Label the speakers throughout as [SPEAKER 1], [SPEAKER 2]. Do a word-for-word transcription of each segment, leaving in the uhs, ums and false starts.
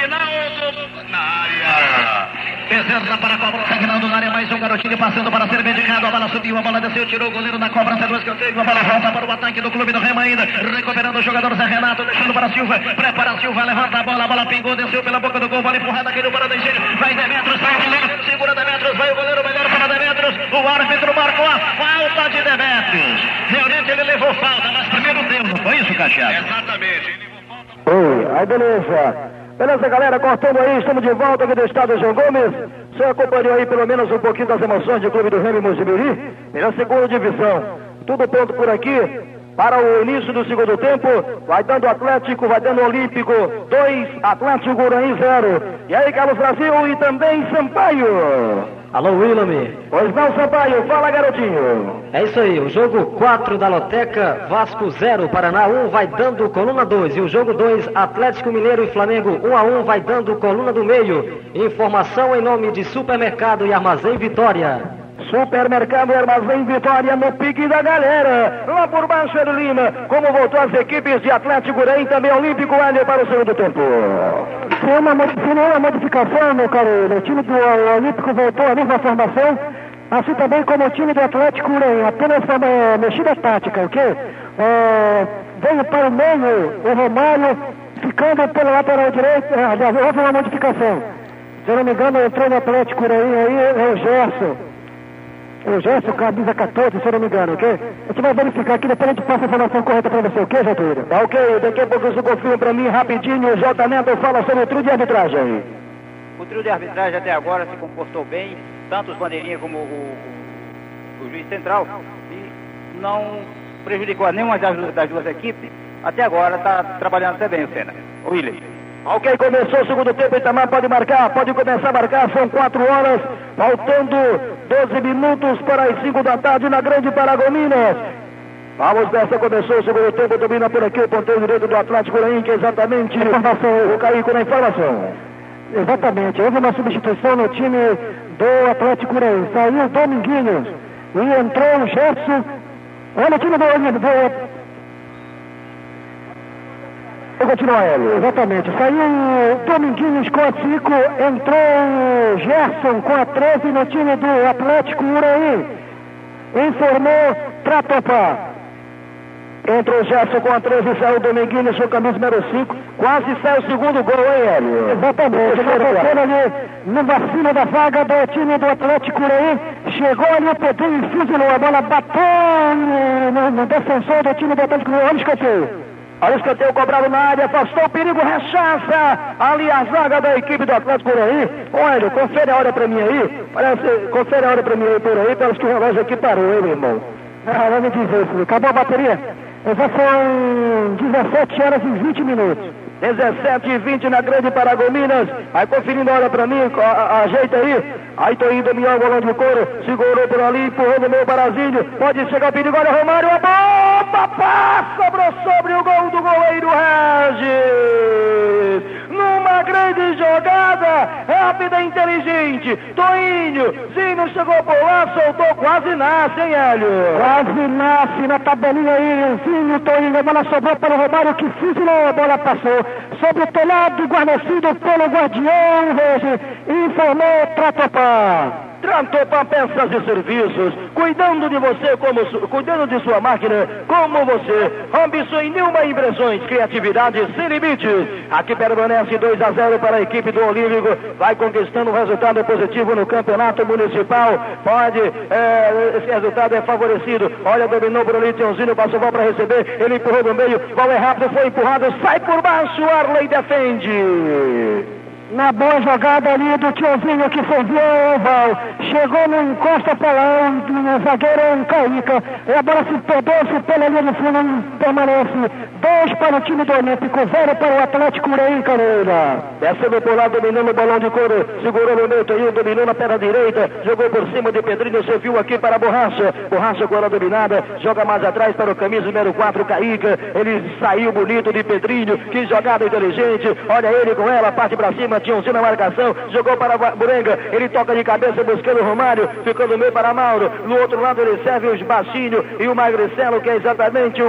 [SPEAKER 1] Reginaldo na área. Bezerra para a cobrança, Reginaldo na área, mais um garotinho passando para ser medicado, a bola subiu, a bola desceu, tirou o goleiro na cobrança do escanteio, a bola volta para o ataque do clube do Remo ainda, recuperando o jogador Zé Renato, deixando para Silva, prepara Silva, levanta a bola, a bola pingou, desceu pela boca do gol, bola empurrada, caiu para Dejeiro, vai Demetros, vai o goleiro, segura Demetros, vai o goleiro, melhor para Demetros, o árbitro marcou a falta de Demetros, realmente ele levou falta, mas primeiro deu, não foi isso, Cacheado?
[SPEAKER 2] Exatamente, ele levou falta. Oi, aí beleza. Beleza, galera, cortando aí, estamos de volta aqui do estádio João Gomes. Você acompanhou aí pelo menos um pouquinho das emoções do clube do Remo Mojimirim, pela segunda divisão. Tudo pronto por aqui para o início do segundo tempo. Vai dando Atlético, vai dando Olímpico, dois, Atlético Guarani zero. E aí, Carlos Brasil e também Sampaio.
[SPEAKER 3] Alô, Willam.
[SPEAKER 2] Pois não, Sampaio, fala, garotinho.
[SPEAKER 3] É isso aí, o jogo quatro da Loteca, Vasco zero, Paraná um, vai dando coluna dois. E o jogo dois, Atlético Mineiro e Flamengo um a um, vai dando coluna do meio. Informação em nome de Supermercado e Armazém Vitória.
[SPEAKER 2] Supermercado e Armazém Vitória no pique da galera. Lá por baixo é Lima. Como voltou as equipes de Atlético Guarani, também Olímpico Hélio para o segundo tempo.
[SPEAKER 4] Foi uma, uma modificação, meu caro. O time do Olímpico voltou à mesma formação, assim também como o time do Atlético Guarani. Apenas uma mexida tática, ok? É, veio para o meio o Romário, ficando pela lateral direita. Aliás, houve uma modificação. Se eu não me engano, entrou no Atlético Guarani aí, é o Gerson. O Gerson, camisa quatorze, se eu não me engano, ok? A gente vai verificar aqui, depois a gente passa a informação correta pra você, ok, Getúlio?
[SPEAKER 2] Tá ok, daqui a pouco você confirma pra mim rapidinho. O J. Neto fala sobre o trio de arbitragem.
[SPEAKER 5] O trio de arbitragem até agora se comportou bem, tanto os bandeirinhas como o, o, o juiz central, e não prejudicou nenhuma das, das duas equipes. Até agora está trabalhando até bem o Senna. O William.
[SPEAKER 2] Ok, começou o segundo tempo, Itamar pode marcar, pode começar a marcar, são quatro horas, faltando doze minutos para as cinco da tarde na Grande Paragominas. Vamos nessa, começou o segundo tempo, domina por aqui o ponteiro direito do Atlético Guarani, que é exatamente o Caíco na informação.
[SPEAKER 4] Exatamente, houve uma substituição no time do Atlético Guarani, saiu o Dominguinhos e entrou o Gerson. Olha o time do Olímpico.
[SPEAKER 2] Continua ele.
[SPEAKER 4] Exatamente. Saiu o Dominguinhos com a cinco, entrou o Gerson com a treze no time do Atlético Guarani. Informou Tratopá.
[SPEAKER 2] Entrou o Gerson com a treze, saiu o Dominguinhos com a camisa número cinco. Quase sai o segundo gol, hein, Hélio?
[SPEAKER 4] Exatamente. Ele bateu ali no vacina da vaga do time do Atlético Guarani. Chegou ali o Pedrinho e fuzilou. A bola bateu no, no defensor do time do Atlético Guarani. Olha o escanteio.
[SPEAKER 2] Olha o escanteio cobrado na área, afastou o perigo, rechaça ali a zaga da equipe do Atlético Guarani. Olha, confere a hora pra mim aí, parece, confere a hora pra mim aí por aí, parece que o relógio aqui parou, hein, meu irmão?
[SPEAKER 4] Ah, não me diz isso, acabou a bateria? Já são dezessete horas e vinte minutos.
[SPEAKER 2] dezessete e vinte na Grande Paragominas. Aí conferindo a hora pra mim, a, a, ajeita aí. Aí tô indo, Mião, bolão de couro. Segurou por ali, empurrou no meu Barazinho. Pode chegar o perigo, olha o Romário. A bomba passa, sobrou sobre o gol do goleiro Regis. Numa grande jogada, rápida e inteligente. Toinho, Zinho chegou por lá, soltou, quase nasce, hein, Hélio?
[SPEAKER 4] Quase nasce na tabelinha aí. Zinho, Toinho, a bola sobrou para o Romário, que fuzilou, a bola passou sobre o telhado, guarnecido pelo guardião, Regis. Informou Tratopá.
[SPEAKER 2] Tratopá Peças e Serviços, cuidando de você, como cuidando de sua máquina, como você. Robinson e Nilma Impressões, criatividade sem limites. Aqui permanece dois a zero para a equipe do Olímpico, vai conquistando um resultado positivo no campeonato municipal. Pode, é, esse resultado é favorecido. Olha, dominou por ali, Tiãozinho, passou bola para receber, ele empurrou no meio, bola é rápido, foi empurrado, sai por baixo, Arley defende.
[SPEAKER 4] Na boa jogada ali do Tiozinho que serviu o Val. Chegou no encosta para lá, no zagueiro um Caíca. E a bola se perdeu-se pela linha do fundo, permanece. Dois para o time do Olímpico, zero para o Atlético Guarani, Careira.
[SPEAKER 2] Descendo por lá, dominando o balão de couro. Segurou no meio, Toinho, dominou na perna direita. Jogou por cima de Pedrinho, serviu aqui para a Borracha. Borracha com a dominada, joga mais atrás para o camisa número quatro, Caíca. Ele saiu bonito de Pedrinho, que jogada inteligente. Olha ele com ela, parte para cima. Tiãozinho na marcação, jogou para Burenga, ele toca de cabeça buscando o Romário, ficou no meio para Mauro, no outro lado ele serve os baixinhos e o Magricelo, que é exatamente o Corró,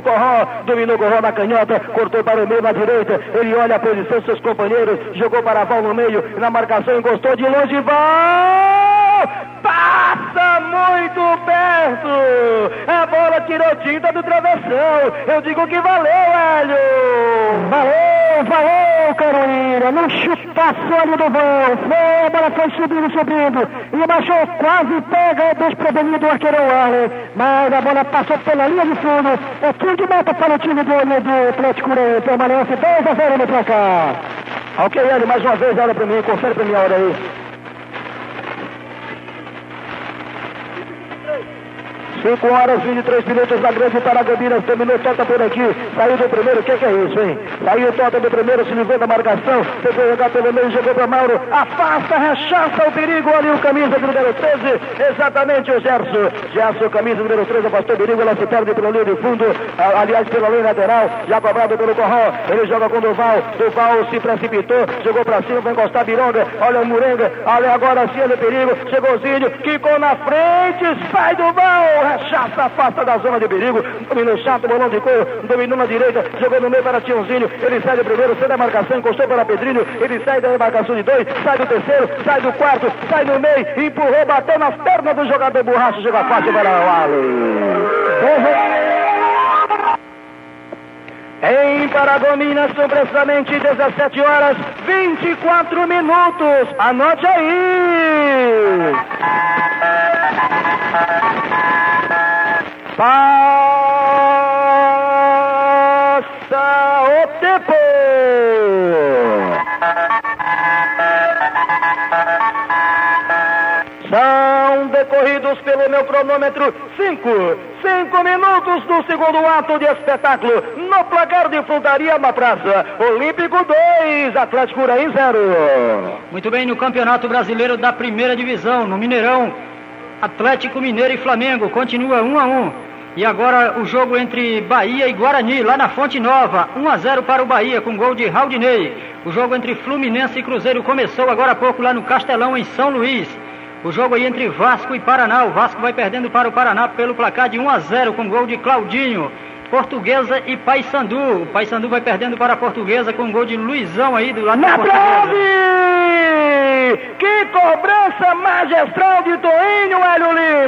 [SPEAKER 2] Corró, dominou Corró na canhota, cortou para o meio na direita, ele olha a posição dos seus companheiros, jogou para Val no meio, na marcação encostou de longe, Val! Passa muito perto! A bola tirou tinta do travessão, eu digo que valeu, Hélio!
[SPEAKER 4] Valeu, valeu, Carolina, no chutaço ali do Val, foi, a bola foi subindo, subindo, e baixou, quase pega desprevenido o arqueirão Arlen, mas a bola passou pela linha de fundo, é quem que mata para o time do, do Atlético Ureia, permanece dois a zero no placar.
[SPEAKER 2] Ok, Hélio, mais uma vez, olha para mim, confere para mim a hora aí. cinco horas e vinte e três minutos na grande Paragominas, terminou Tota por aqui, saiu do primeiro, o que, que é isso, hein? Saiu Tota do primeiro, se livrou da marcação, tentou jogar pelo meio, jogou para Mauro, afasta, rechaça o perigo, ali o camisa número treze, exatamente o Gerson, Gerson, camisa número treze, afastou o perigo, ela se perde pela linha de fundo, aliás pela linha lateral, já cobrado pelo Corró, ele joga com o Duval, Duval se precipitou, jogou para cima, vai encostar a Bironga, olha o Murenga, olha agora sim o perigo, chegou o Zinho, quicou na frente, sai Duval, rechaça, afasta da zona de perigo, dominou chato, bolão de couro, dominou na direita, jogou no meio para Tiãozinho, ele sai do primeiro, sai da marcação, encostou para Pedrinho, ele sai da marcação de dois, sai do terceiro, sai do quarto, sai no meio, empurrou, bateu nas pernas do jogador Borracha, chega fácil para o Allen. Em Paragominas são precisamente dezessete horas vinte e quatro minutos. Anote aí. Passa o tempo. São decorridos pelo meu cronômetro cinco, cinco minutos do segundo ato de espetáculo. No placar de Frutaria na Praça, Olímpico dois, Atlético Ureia zero.
[SPEAKER 3] Muito bem, no Campeonato Brasileiro da Primeira Divisão, no Mineirão, Atlético Mineiro e Flamengo, continua um a um. E agora o jogo entre Bahia e Guarani, lá na Fonte Nova, um a zero para o Bahia, com gol de Raudinei. O jogo entre Fluminense e Cruzeiro começou agora há pouco lá no Castelão, em São Luís. O jogo aí entre Vasco e Paraná, o Vasco vai perdendo para o Paraná pelo placar de um a zero, com gol de Claudinho. Portuguesa e Paysandu, o Paysandu vai perdendo para a Portuguesa com gol de Luizão aí do lado da Portuguesa.
[SPEAKER 2] Que cobrança magistral de Toinho, Hélio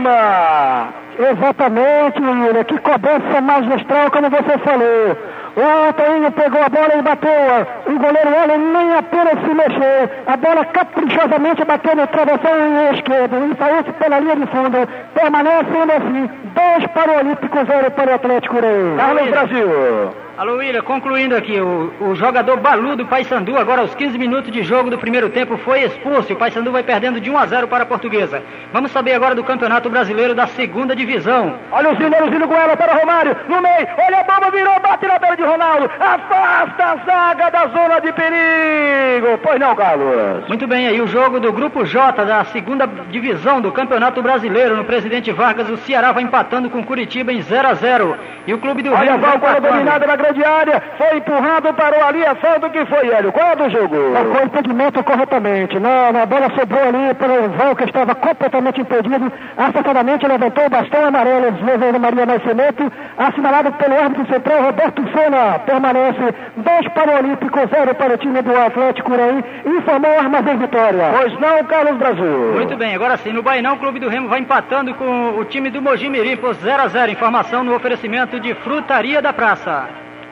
[SPEAKER 2] Lima!
[SPEAKER 4] Exatamente, William, que cobrança magistral, como você falou. O Toinho pegou a bola e bateu. O goleiro Allen nem apenas se mexeu. A bola caprichosamente bateu no travessão esquerdo e saiu pela linha de fundo. Permanecendo assim, dois para o Olímpico, zero para o Atlético Ureia.
[SPEAKER 2] Carlos Brasil.
[SPEAKER 3] Alô, William, concluindo aqui, o, o jogador Balu do Paysandu, agora aos quinze minutos de jogo do primeiro tempo, foi expulso. O Paysandu vai perdendo de um a zero para a Portuguesa. Vamos saber agora do Campeonato Brasileiro da Segunda Divisão.
[SPEAKER 2] Olha o Zinho, olha o Zinho com ela para Romário, no meio, olha a bomba, virou, bate na perna de Ronaldo, afasta a zaga da zona de perigo. Pois não, Carlos?
[SPEAKER 3] Muito bem, aí o jogo do Grupo J da Segunda Divisão do Campeonato Brasileiro, no Presidente Vargas, o Ceará vai empatando com Curitiba em zero a zero. E o Clube do
[SPEAKER 2] Olha
[SPEAKER 3] Rio vai
[SPEAKER 2] empatando. Dominada na grande área, foi empurrado para o ali, a falta que foi, Hélio. Qual é do jogo?
[SPEAKER 4] Marcou o impedimento corretamente. Na, na bola sobrou ali pelo Val, que estava completamente impedido. Acertadamente levantou o bastão amarelo, levando Maria Nascimento, assinalado pelo árbitro central Roberto Sena. Permanece dois para o Olímpico, zero para o time do Atlético Ureia. Informou Armazém Vitória.
[SPEAKER 2] Pois não, Carlos Brasil.
[SPEAKER 3] Muito bem, agora sim, no Bainão, o Clube do Remo vai empatando com o time do Mogi Mirim por zero a zero. Informação no oferecimento de Frutaria da Praça.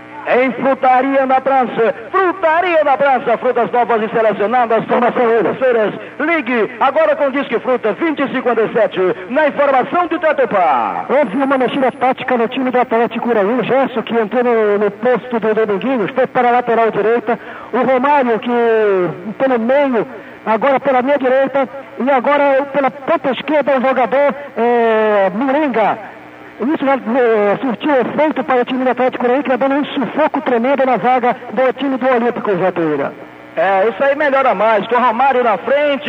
[SPEAKER 2] Em Frutaria na Praça, Frutaria na Praça, frutas novas e selecionadas, formação feiras. Ligue agora com Disque Fruta vinte e cinquenta e sete, na informação de Tetupá.
[SPEAKER 4] Houve uma mexida tática no time do Atlético Ureia. O Gerson, que entrou no, no posto do Dominguinhos, foi para a lateral direita. O Romário, que pelo meio, agora pela minha direita, e agora pela ponta esquerda o jogador é, Moringa. Isso já é, surtiu efeito para o time do Atlético Ureia, que está dando um sufoco tremendo na zaga do time do Olímpico, Jatuíra.
[SPEAKER 2] É, isso aí melhora mais, com o Romário na frente,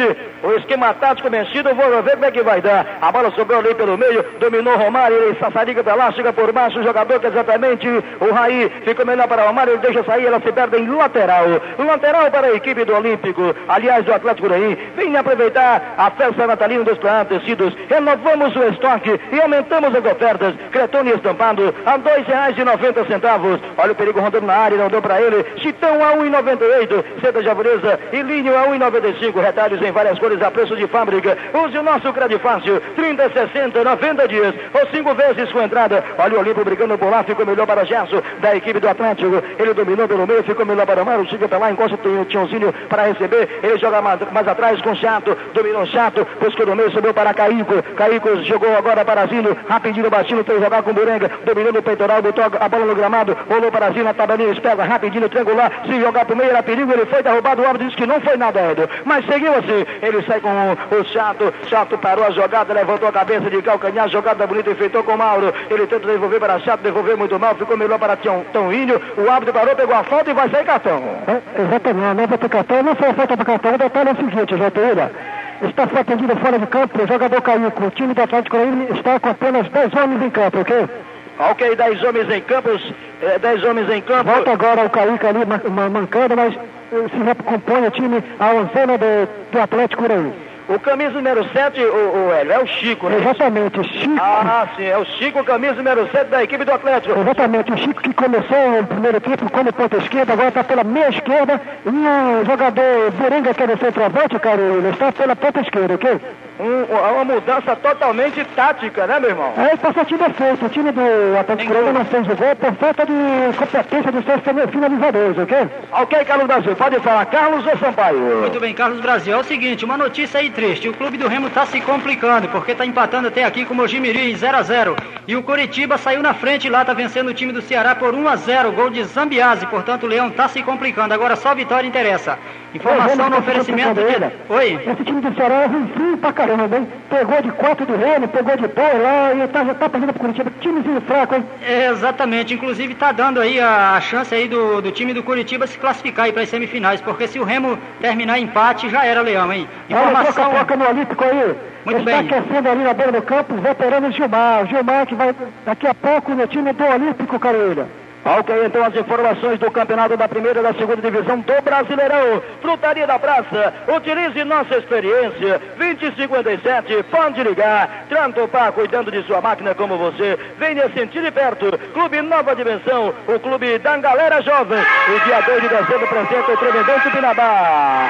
[SPEAKER 2] O esquema tático mexido, vou ver como é que vai dar. A bola sobrou ali pelo meio, dominou Romário, ele sassariga pra lá, chega por baixo, o jogador que é exatamente o Raí, ficou melhor para Romário, ele deixa sair, ela se perde em lateral. Lateral para a equipe do Olímpico, aliás do Atlético Uraí. Vem aproveitar a festa natalina dos tecidos. Renovamos o estoque e aumentamos as ofertas. Cretone estampado a dois reais e noventa centavos. Olha o perigo rondando na área, não deu para ele. Chitão a um e noventa e oito. Seda japonesa e linho a um e noventa e cinco. Retalhos em várias cores a preço de fábrica. Use o nosso crédito fácil. trinta, sessenta, noventa dias. Ou cinco vezes com entrada. Olha o Olímpico brigando por lá. Ficou melhor para Gerson, da equipe do Atlético. Ele dominou pelo meio. Ficou melhor para o Mário. Chega para lá, encosta o Tionzinho para receber. Ele joga mais, mais atrás com Chato. Dominou Chato. Buscou no meio, subiu para Caico. Caico jogou agora para Zino. Rapidinho baixinho. Foi jogar com Burenga. Dominou o peitoral. Botou a bola no gramado. Rolou para Zino. A tabelinha espera. Rapidinho, triangular. Se jogar pro meio era perigo. Ele foi derrubado. O árbitro disse que não foi nada, Edu. Mas seguiu assim. Ele sai com o, o Chato. Chato parou a jogada. Levantou a cabeça de calcanhar. Jogada bonita. Enfeitou com o Mauro. Ele tenta devolver para Chato. Devolveu muito mal. Ficou melhor para Toninho. O árbitro parou, pegou a falta e vai sair cartão.
[SPEAKER 4] É, exatamente. Não vai ter cartão. Não foi a falta do cartão. O detalhe é o seguinte, Joteira. Está sendo atendido fora de campo. O jogador Caico. O time do Atlético Uraí está com apenas dez homens em campo, ok?
[SPEAKER 2] Ok, dez homens em campos, dez homens em campo.
[SPEAKER 4] Volta agora o Caico ali mancando, mas se recompõe o time, a onzena do, do Atlético Uraí.
[SPEAKER 2] O camisa número sete, o, o, é o Chico, né?
[SPEAKER 4] Exatamente, o Chico.
[SPEAKER 2] Ah, sim, é o Chico, camisa número sete da equipe do Atlético.
[SPEAKER 4] Exatamente, o Chico que começou no primeiro tempo como ponta esquerda, agora está pela meia esquerda, e o jogador Burenga, que é no centroavante, cara, ele está pela ponta esquerda, ok?
[SPEAKER 2] Um, uma mudança totalmente tática, né, meu irmão?
[SPEAKER 4] É, está sentindo efeito. O time do Atlético Uraí não fez o gol por falta de competência dos seus finalizadores, ok?
[SPEAKER 2] Ok, Carlos Brasil, pode falar, Carlos ou Sampaio?
[SPEAKER 6] Muito bem, Carlos Brasil. É o seguinte, uma notícia aí triste. O clube do Remo está se complicando, porque está empatando até aqui com o Mojimirim em zero a zero. E o Coritiba saiu na frente lá, está vencendo o time do Ceará por um a zero. Gol de Zambiase, portanto o Leão está se complicando. Agora só vitória interessa. Informação no oferecimento de... Oi?
[SPEAKER 4] Esse time do Ceará é ruim pra caramba, hein? Pegou de quatro do Remo, pegou de dois lá e tá, já tá perdendo pro Curitiba. Timezinho fraco, hein?
[SPEAKER 6] É, exatamente. Inclusive tá dando aí a, a chance aí do, do time do Curitiba se classificar aí para as semifinais, porque se o Remo terminar empate, já era, Leão, hein?
[SPEAKER 4] Informação... Olha, troca, troca no Olímpico aí.
[SPEAKER 6] Muito
[SPEAKER 4] Ele
[SPEAKER 6] bem.
[SPEAKER 4] Está aquecendo ali na beira do campo, veterano Gilmar. Gilmar que vai daqui a pouco no time do Olímpico, Caroeira.
[SPEAKER 2] Ok, então as informações do campeonato da primeira e da segunda divisão do Brasileirão. Frutaria da Praça, utilize nossa experiência. vinte e cinquenta e sete, pode ligar. Trantopar, cuidando de sua máquina como você. Venha sentir de perto. Clube Nova Dimensão, o clube da galera jovem. O dia dois de dezembro apresenta o Tremendão Tupinambá.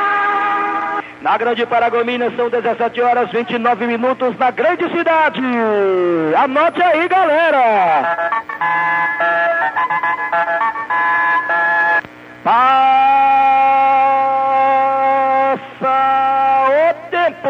[SPEAKER 2] Na Grande Paragominas são dezessete horas e vinte e nove minutos na grande cidade. Anote aí, galera. Passa o tempo.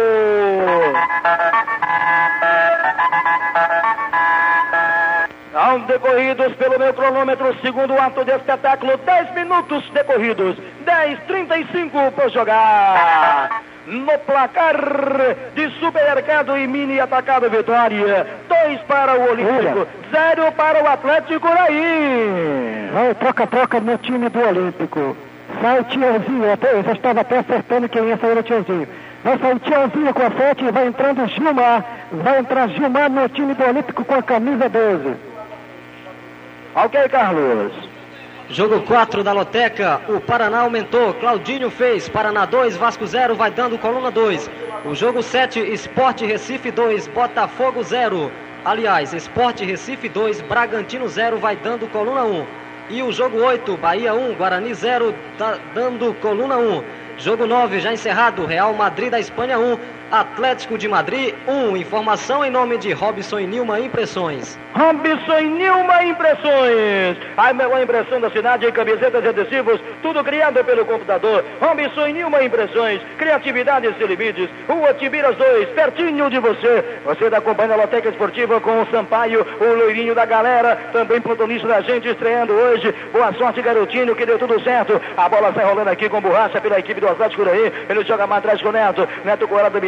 [SPEAKER 2] São decorridos pelo meu cronômetro, segundo ato de espetáculo, dez minutos decorridos, dez, trinta e cinco por jogar. No placar de Supermercado e Mini Atacado Vitória, dois para o Olímpico, zero para o Atlético Uraí.
[SPEAKER 4] Vai, troca-troca no time do Olímpico. Sai Tiãozinho, até, eu já estava até acertando quem ia sair o Tiãozinho. Vai sair Tiãozinho com a sete e vai entrando Gilmar. Vai entrar Gilmar no time do Olímpico com a camisa doze.
[SPEAKER 2] Ok, Carlos.
[SPEAKER 3] Jogo quatro da loteca, o Paraná aumentou, Claudinho fez, Paraná dois, Vasco zero, vai dando coluna dois. O jogo sete, Sport Recife dois, Botafogo zero. Aliás, Sport Recife dois, Bragantino zero, vai dando coluna um. E o jogo oito, Bahia um, Guarani zero, tá dando coluna um. Jogo nove, já encerrado, Real Madrid da Espanha um, Atlético de Madrid um. Informação em nome de Robson e Nilma Impressões.
[SPEAKER 2] Robson e Nilma Impressões. A melhor impressão da cidade em camisetas e adesivos, tudo criado pelo computador. Robson e Nilma Impressões. Criatividade sem limites. Rua Tibiras dois, pertinho de você. Você da Companhia Loteca Esportiva com o Sampaio, o loirinho da galera, também plantonista da gente, estreando hoje. Boa sorte, garotinho, que deu tudo certo. A bola sai rolando aqui com borracha pela equipe do Atlético Uraí. Ele joga mais atrás com o Neto. Neto com ela dominando.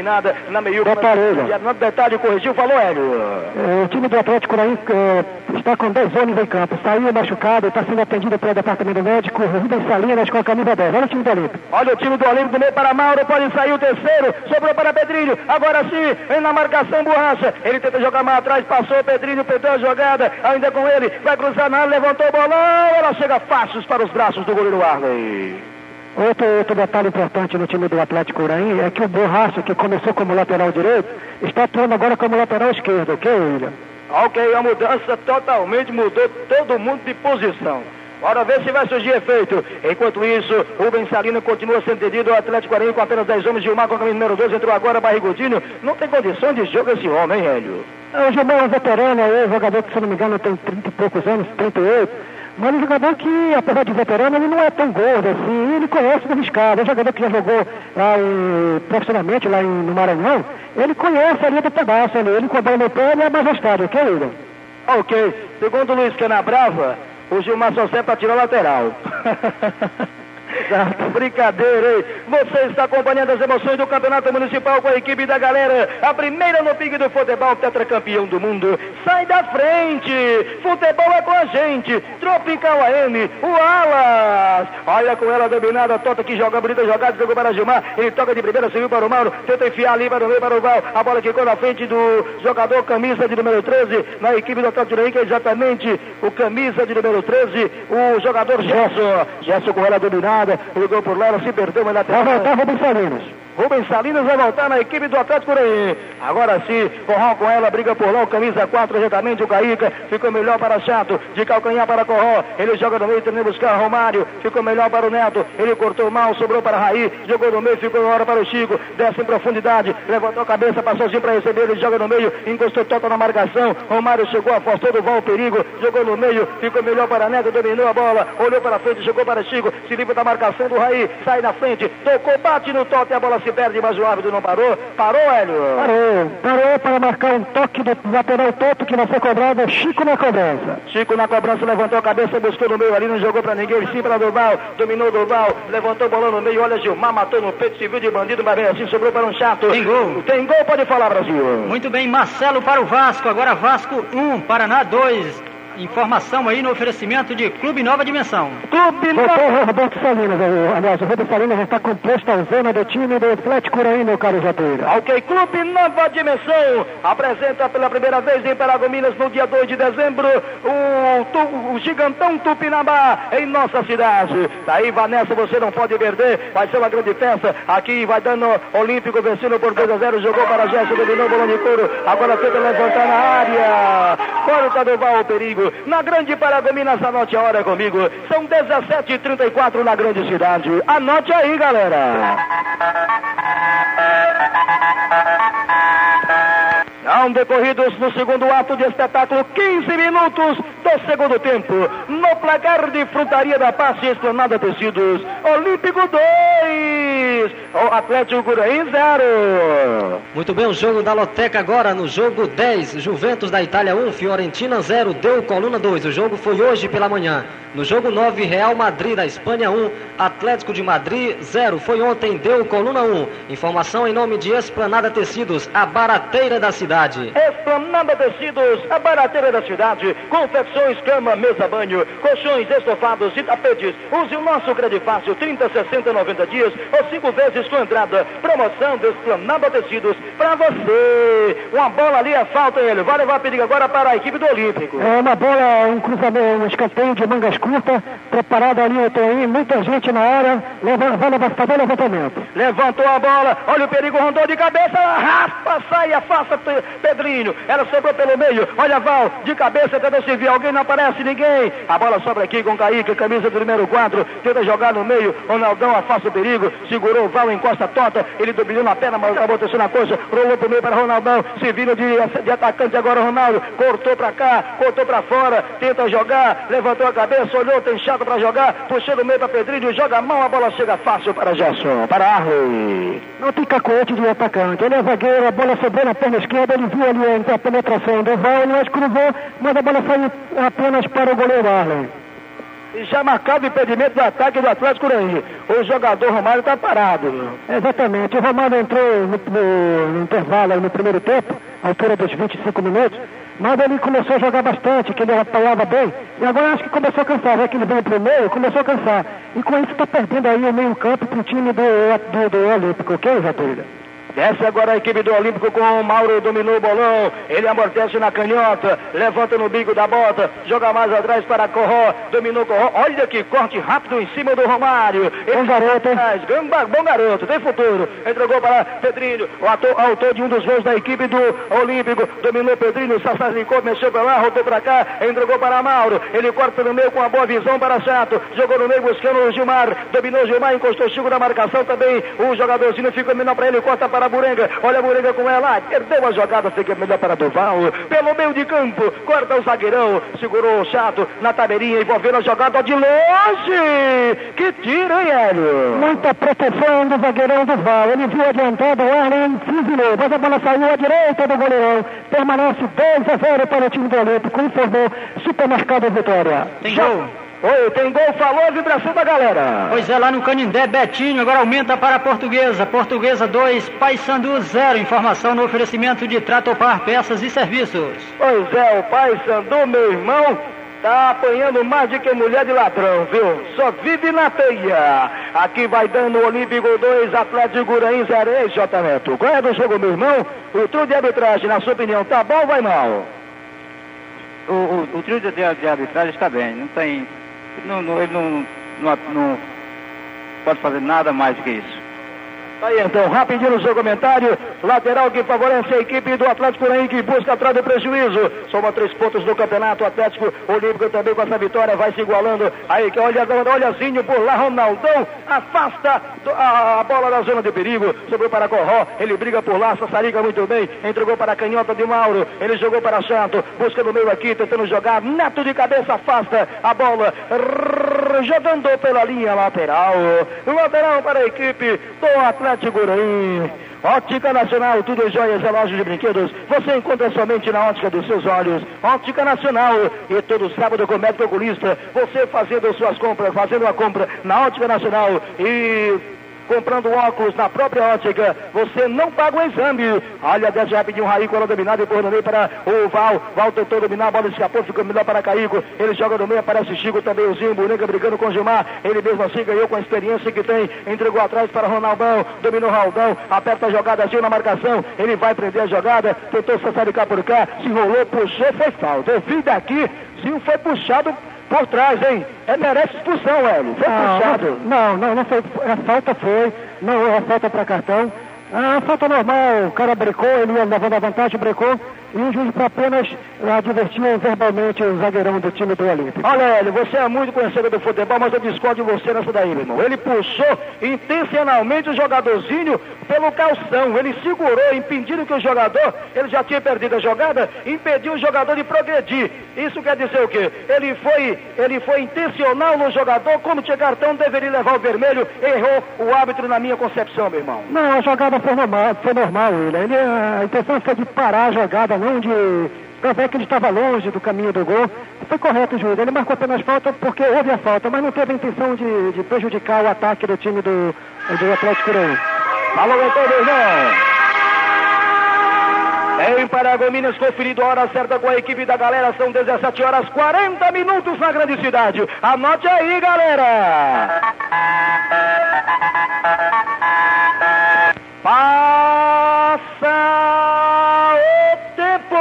[SPEAKER 2] dominada na meiuca.
[SPEAKER 4] Detalhe.
[SPEAKER 2] No detalhe, corrigiu, falou, Hélio.
[SPEAKER 4] É, o time do Atlético Uraí é, está com dez homens em campo. Saiu machucado, está sendo atendido pelo departamento médico. Rubens Salinas com a camisa dez. Olha o time do Olímpico.
[SPEAKER 2] Olha o time do Olímpico do meio para Mauro. Pode sair o terceiro. Sobrou para Pedrinho. Agora sim, vem na marcação, Borracha. Ele tenta jogar mais atrás. Passou o Pedrinho, perdeu a jogada. Ainda com ele. Vai cruzar na área, levantou o bolão. Ela chega fácil para os braços do goleiro Arley.
[SPEAKER 4] Outro, outro detalhe importante no time do Atlético Uraí é que o Borracha, que começou como lateral direito, está atuando agora como lateral esquerdo, ok, William?
[SPEAKER 2] Ok, a mudança totalmente mudou todo mundo de posição. Bora ver se vai surgir efeito. Enquanto isso, o Ben Salino continua sendo cedido ao Atlético Uraí com apenas dez homens. Gilmar com a camisa número doze, entrou agora Barrigudinho. Não tem condição de jogo esse homem, hein, Hélio?
[SPEAKER 4] É, o Gilmar é um veterano aí, jogador que, se não me engano, tem trinta e poucos anos, trinta e oito. Mas um jogador que, apesar de veterano, ele não é tão gordo assim, ele conhece do riscado. É um jogador que já jogou lá em, profissionalmente lá em, no Maranhão, ele conhece ali do pedaço ali, ele com a bola no pé, ele é mais ajustado, ok, William?
[SPEAKER 2] Ok, segundo o Luiz Canabrava, o Gilmar só serve para tirar a lateral. Brincadeira, hein? Você está acompanhando as emoções do Campeonato Municipal com a equipe da galera. A primeira no pique do futebol, tetracampeão do mundo. Sai da frente! Futebol é com a gente. Tropical A M, o Alas. Olha com ela dominada, Tota que joga bonita jogada, jogou para Gilmar. Ele toca de primeira, subiu para o Mauro. Tenta enfiar ali para o meio, para o Val. A bola ficou na frente do jogador camisa de número treze na equipe do Atlético Uraí, que é exatamente o camisa de número treze, o jogador Gerson. Gerson com ela dominada. Jogou por lá, ela se perdeu, mas lateral.
[SPEAKER 4] Vai voltar Rubens Salinas.
[SPEAKER 2] Rubens Salinas vai voltar na equipe do Atlético Uraí. Agora sim, Corral com ela, briga por lá, o camisa quatro, exatamente o Caíca. Ficou melhor para Chato, de calcanhar para Corral. Ele joga no meio, tentando buscar Romário. Ficou melhor para o Neto, ele cortou mal, sobrou para Raí. Jogou no meio, ficou na hora para o Chico. Desce em profundidade, levantou a cabeça, passou assim para receber. Ele joga no meio, encostou Tota na marcação. Romário chegou, afastou do Val o perigo. Jogou no meio, ficou melhor para Neto, dominou a bola. Olhou para frente, jogou para Chico. Se livra da marcação do Raí, sai na frente, tocou, bate no Tota e a bola se perde, mas o árbitro não parou. Parou, Hélio?
[SPEAKER 4] Parou. Parou para marcar um toque do lateral Toto que não foi cobrado. Chico na cobrança.
[SPEAKER 2] Chico na cobrança, levantou a cabeça, buscou no meio ali, não jogou para ninguém. Sim para Durval, dominou Durval, levantou o bolão no meio. Olha, Gilmar matou no peito, civil de bandido, mas bem assim, sobrou para um Chato.
[SPEAKER 6] Tem gol.
[SPEAKER 2] Tem gol, pode falar, Brasil.
[SPEAKER 6] Muito bem, Marcelo para o Vasco. Agora Vasco um, Paraná dois. Informação aí no oferecimento de Clube Nova Dimensão.
[SPEAKER 2] Clube Nova.
[SPEAKER 4] Voltou o Roberto Salinas. O, aliás, o Roberto Salinas já está composto a zona do time do Atlético Uraí, meu caro Jateira.
[SPEAKER 2] Ok, Clube Nova Dimensão apresenta pela primeira vez em Paragominas no dia dois de dezembro o, tu, o gigantão Tupinambá em nossa cidade. Daí, Vanessa, você não pode perder. Vai ser uma grande festa. Aqui vai dando Olímpico vencendo por dois a zero. Jogou para Gerson, dominou o bolão de couro. Agora tenta levantar na área. Corta do Val o perigo. Na grande Paragominas, anote a hora comigo. São dezessete e trinta e quatro na grande cidade. Anote aí, galera. São decorridos no segundo ato de espetáculo quinze minutos do segundo tempo. No placar de Frutaria da Paz e Esplanada Tecidos, Olímpico dois, o Atlético Uraí zero.
[SPEAKER 3] Muito bem, o jogo da Loteca agora no jogo dez, Juventus da Itália um, Fiorentina zero, deu Coluna dois. O jogo foi hoje pela manhã. No jogo nove, Real Madrid da Espanha um, Atlético de Madrid zero, foi ontem, deu Coluna um. Informação em nome de Esplanada Tecidos, a barateira da cidade.
[SPEAKER 2] Esplanada Tecidos, a barateira da cidade. Confecções, cama, mesa, banho, colchões, estofados e tapetes. Use o nosso crédito fácil, trinta, sessenta, noventa dias ou cinco vezes com entrada. Promoção de Esplanada Tecidos para você. Uma bola ali, a falta ele. Vai levar perigo agora para a equipe do Olímpico.
[SPEAKER 4] É uma bola, um cruzamento, um escanteio de mangas curtas, preparado ali o Toim, muita gente na área, leva, vai levar para o levantamento.
[SPEAKER 2] Levantou a bola, olha o perigo, rondou de cabeça, raspa, sai, afasta Pedrinho, ela sobrou pelo meio, olha Val, de cabeça, tenta se ver, alguém não aparece, ninguém, a bola sobra aqui com Caíque, camisa do número quatro, tenta jogar no meio, Ronaldão afasta o perigo, segurou o Val, encosta a Tota, ele dominou na perna, mas acabou tecendo a coxa, rolou pro meio para Ronaldão, se vira de, de atacante agora Ronaldo, cortou pra cá, cortou pra fora, tenta jogar, levantou a cabeça, olhou, tem chato pra jogar, puxou no meio pra Pedrinho, joga a mão, a bola chega fácil para Gerson, para Arley.
[SPEAKER 4] Não tem cacoete de atacante, ele é zagueiro, a bola sobrou na perna esquerda, ele viu ali a penetração do Val, mas cruzou, mas a bola saiu apenas para o goleiro Arley.
[SPEAKER 2] e já marcado o impedimento do ataque do Atlético Uraí. O jogador Romário está parado.
[SPEAKER 4] Exatamente, o Romário entrou no, no, no intervalo, no primeiro tempo, à altura dos vinte e cinco minutos, mas ele começou a jogar bastante, que ele apoiava bem, e agora acho que começou a cansar, já que ele veio pro meio, começou a cansar, e com isso está perdendo aí o meio campo pro time do, do, do Olímpico, ok, Jatúlio?
[SPEAKER 2] Desce agora a equipe do Olímpico com o Mauro, dominou o bolão, ele amortece na canhota, levanta no bico da bota, joga mais atrás para Corró, dominou o Corró, olha que corte rápido em cima do Romário. Bom garoto, hein? Bom garoto, tem futuro, entregou para Pedrinho, o ator, autor de um dos gols da equipe do Olímpico, dominou Pedrinho, Sassaricou, mexeu para lá, rodou para cá, entregou para Mauro, ele corta no meio com a boa visão para Chato, jogou no meio buscando o Gilmar, dominou o Gilmar, encostou o Chico na marcação também, o jogadorzinho fica melhor para ele, corta para Burenga, olha a Burenga com ela, perdeu a jogada, fica melhor para Duval, pelo meio de campo, corta o zagueirão, segurou o Chato na tabeirinha, envolvendo a jogada de longe, que tira, hein, Hélio?
[SPEAKER 4] Muita proteção do zagueirão Duval, ele viu adiantado, o Arlen fuzilou, mas a bola saiu à direita do goleirão, permanece dois a zero para o time do Olímpico, informou Supermercado Vitória.
[SPEAKER 6] Tem gol.
[SPEAKER 2] Oi, tem gol, falou a vibração da galera.
[SPEAKER 6] Pois é, lá no Canindé, Betinho, agora aumenta para a Portuguesa. Portuguesa dois, Paysandu zero. Informação no oferecimento de Tratopar Peças e Serviços.
[SPEAKER 2] Pois é, o Paysandu, meu irmão, tá apanhando mais do que mulher de ladrão, viu? Só vive na teia. Aqui vai dando o Olímpico dois, Atlético Uraí zero. Ei, J. Neto, qual é do jogo, meu irmão? O trio de arbitragem, na sua opinião, tá bom ou vai mal?
[SPEAKER 5] O, o, o trio de, de arbitragem está bem, não tem... Não, não, ele não, não, não pode fazer nada mais do que isso.
[SPEAKER 2] Aí então, rapidinho no seu comentário, lateral que favorece a equipe do Atlético Uraí, que busca atrás do prejuízo, soma três pontos no campeonato. Atlético Olímpico também com essa vitória vai se igualando, aí que olha, olhazinho por lá, Ronaldão afasta a, a bola da zona de perigo, sobrou para Corró, ele briga por lá, Sassarica muito bem, entregou para a canhota de Mauro, ele jogou para Chato, busca no meio aqui, tentando jogar, Neto de cabeça afasta a bola, rrr, jogando pela linha lateral, lateral para a equipe do Atlético Atlético Uraí. Ótica Nacional, tudo joias, relógios de brinquedos, você encontra somente na ótica dos seus olhos. Ótica Nacional, e todo sábado com médico oculista, você fazendo suas compras, fazendo a compra na Ótica Nacional e comprando óculos na própria ótica, você não paga o exame. Olha, desce rapidinho o Raí, cola dominado e no meio para o Val. Val tentou dominar, a bola escapou, ficou melhor para Caico. Ele joga no meio, aparece Chico também, o Zinho, Burenga brigando com o Gilmar. Ele mesmo assim ganhou com a experiência que tem, entregou atrás para Ronaldão, dominou Raldão, aperta a jogada, Gil na marcação, ele vai prender a jogada, tentou sassaricar por cá, se enrolou, puxou, foi falta. Eu vi daqui, Zinho foi puxado por trás, hein? É, merece expulsão, Hélio. Foi
[SPEAKER 4] não,
[SPEAKER 2] puxado.
[SPEAKER 4] Não, não, não foi. A falta foi. Não, a falta para cartão. A falta normal, o cara brecou, ele ia levando a vantagem, brecou. E o juiz apenas advertiu verbalmente o zagueirão do time do Olímpico.
[SPEAKER 2] Olha, Hélio, você é muito conhecedor do futebol, mas eu discordo de você nessa daí, meu irmão. Ele puxou intencionalmente o jogadorzinho pelo calção. Ele segurou, impedindo que o jogador, ele já tinha perdido a jogada, impediu o jogador de progredir. Isso quer dizer o quê? Ele foi, ele foi intencional no jogador, como tinha cartão, deveria levar o vermelho, errou o árbitro na minha concepção, meu irmão.
[SPEAKER 4] Não, a jogada foi normal, foi normal, William. Ele, a intenção foi de parar a jogada, não de... Pra ver que ele estava longe do caminho do gol. Foi correto o juiz. Ele marcou apenas falta porque houve a falta, mas não teve a intenção de, de prejudicar o ataque do time do, do Atlético Uraí.
[SPEAKER 2] Alô, então, irmão. Em Paragominas, conferido a hora certa com a equipe da galera, são dezessete horas, quarenta minutos na grande cidade. Anote aí, galera. Passa o tempo.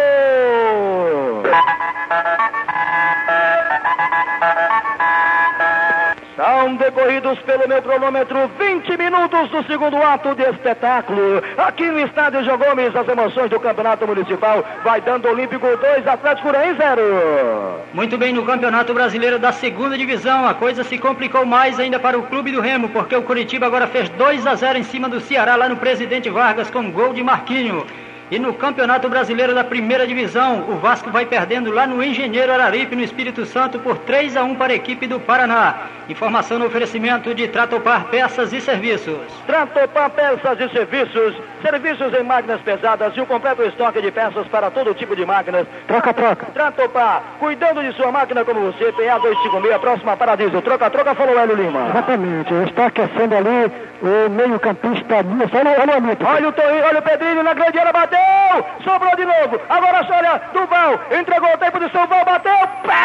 [SPEAKER 2] São decorridos pelo meu cronômetro vinte minutos do segundo ato de espetáculo. Aqui no estádio João Gomes, as emoções do Campeonato Municipal. Vai dando Olímpico dois, Atlético Uraí zero.
[SPEAKER 6] Muito bem, no Campeonato Brasileiro da Segunda Divisão, a coisa se complicou mais ainda para o Clube do Remo, porque o Curitiba agora fez dois a zero em cima do Ceará, lá no Presidente Vargas, com gol de Marquinho. E no Campeonato Brasileiro da Primeira Divisão, o Vasco vai perdendo lá no Engenheiro Araripe, no Espírito Santo, por três a um para a equipe do Paraná. Informação no oferecimento de Tratopar Peças e Serviços.
[SPEAKER 2] Tratopar Peças e Serviços, serviços em máquinas pesadas e um completo estoque de peças para todo tipo de máquinas.
[SPEAKER 4] Troca, troca.
[SPEAKER 2] Tratopar, cuidando de sua máquina como você, P A duzentos e cinquenta e seis, próxima a Paradiso. Troca, troca, falou Hélio Lima.
[SPEAKER 4] Exatamente, está aquecendo ali o meio-campista Nilson. Olha, olha, olha,
[SPEAKER 2] olha o Toinho, olha o Pedrinho na grande área, bateu, sobrou de novo. Agora só olha, Duval, entregou o tempo de São Paulo, bateu,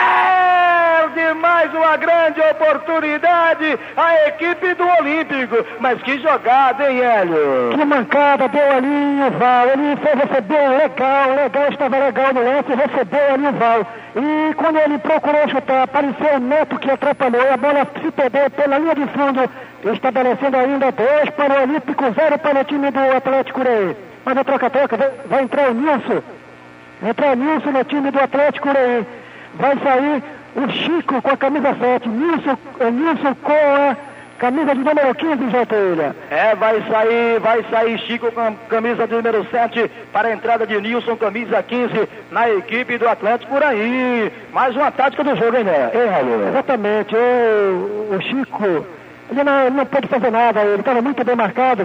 [SPEAKER 2] perde mais uma grande oportunidade a equipe do Olímpico. Mas que jogada, hein, Hélio?
[SPEAKER 4] Que mancada deu ali o Val. Ele foi receber legal, legal, estava legal no lance, recebeu ali o Val. E quando ele procurou chutar, apareceu o Neto que atrapalhou. A bola se perdeu pela linha de fundo, estabelecendo ainda dois para o Olímpico, zero para o time do Atlético Ureí. Mas a troca-troca, vai, vai entrar o Nilson. Vai entrar o Nilson no time do Atlético Ureí. Vai sair o Chico com a camisa sete. Nilson, Nilson com a camisa de número quinze, Jota.
[SPEAKER 2] É, vai sair, vai sair Chico com a camisa de número sete para a entrada de Nilson, camisa quinze, na equipe do Atlético Ureí. Mais uma tática do jogo, hein, né?
[SPEAKER 4] É, exatamente. O, o Chico, ele não, não pôde fazer nada, ele estava muito bem marcado.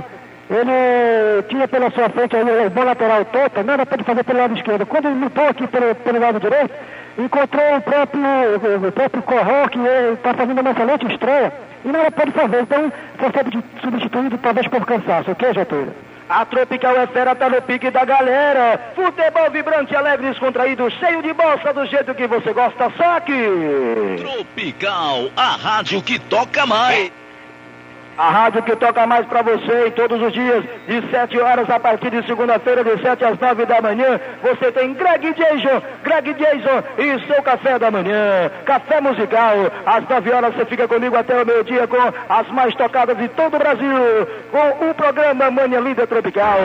[SPEAKER 4] Ele tinha pela sua frente aí o bom lateral Tota, nada pôde fazer pelo lado esquerdo. Quando ele lutou aqui pelo, pelo lado direito, encontrou o próprio, o, o próprio Corral, que está fazendo uma excelente estreia, e nada pode fazer. Então, foi substituído talvez por cansaço. O que, Getúlio?
[SPEAKER 2] A Tropical é fera, tá no pique da galera. Futebol vibrante, alegre, descontraído, cheio de bolsa, do jeito que você gosta, só que...
[SPEAKER 7] Tropical, a rádio que toca mais.
[SPEAKER 2] A rádio que toca mais pra você em todos os dias, de sete horas a partir de segunda-feira, de sete às nove da manhã. Você tem Greg Jason, Greg Jason e seu café da manhã. Café musical. Às nove horas você fica comigo até o meio-dia com as mais tocadas de todo o Brasil. Com o programa Manhã Linda Tropical.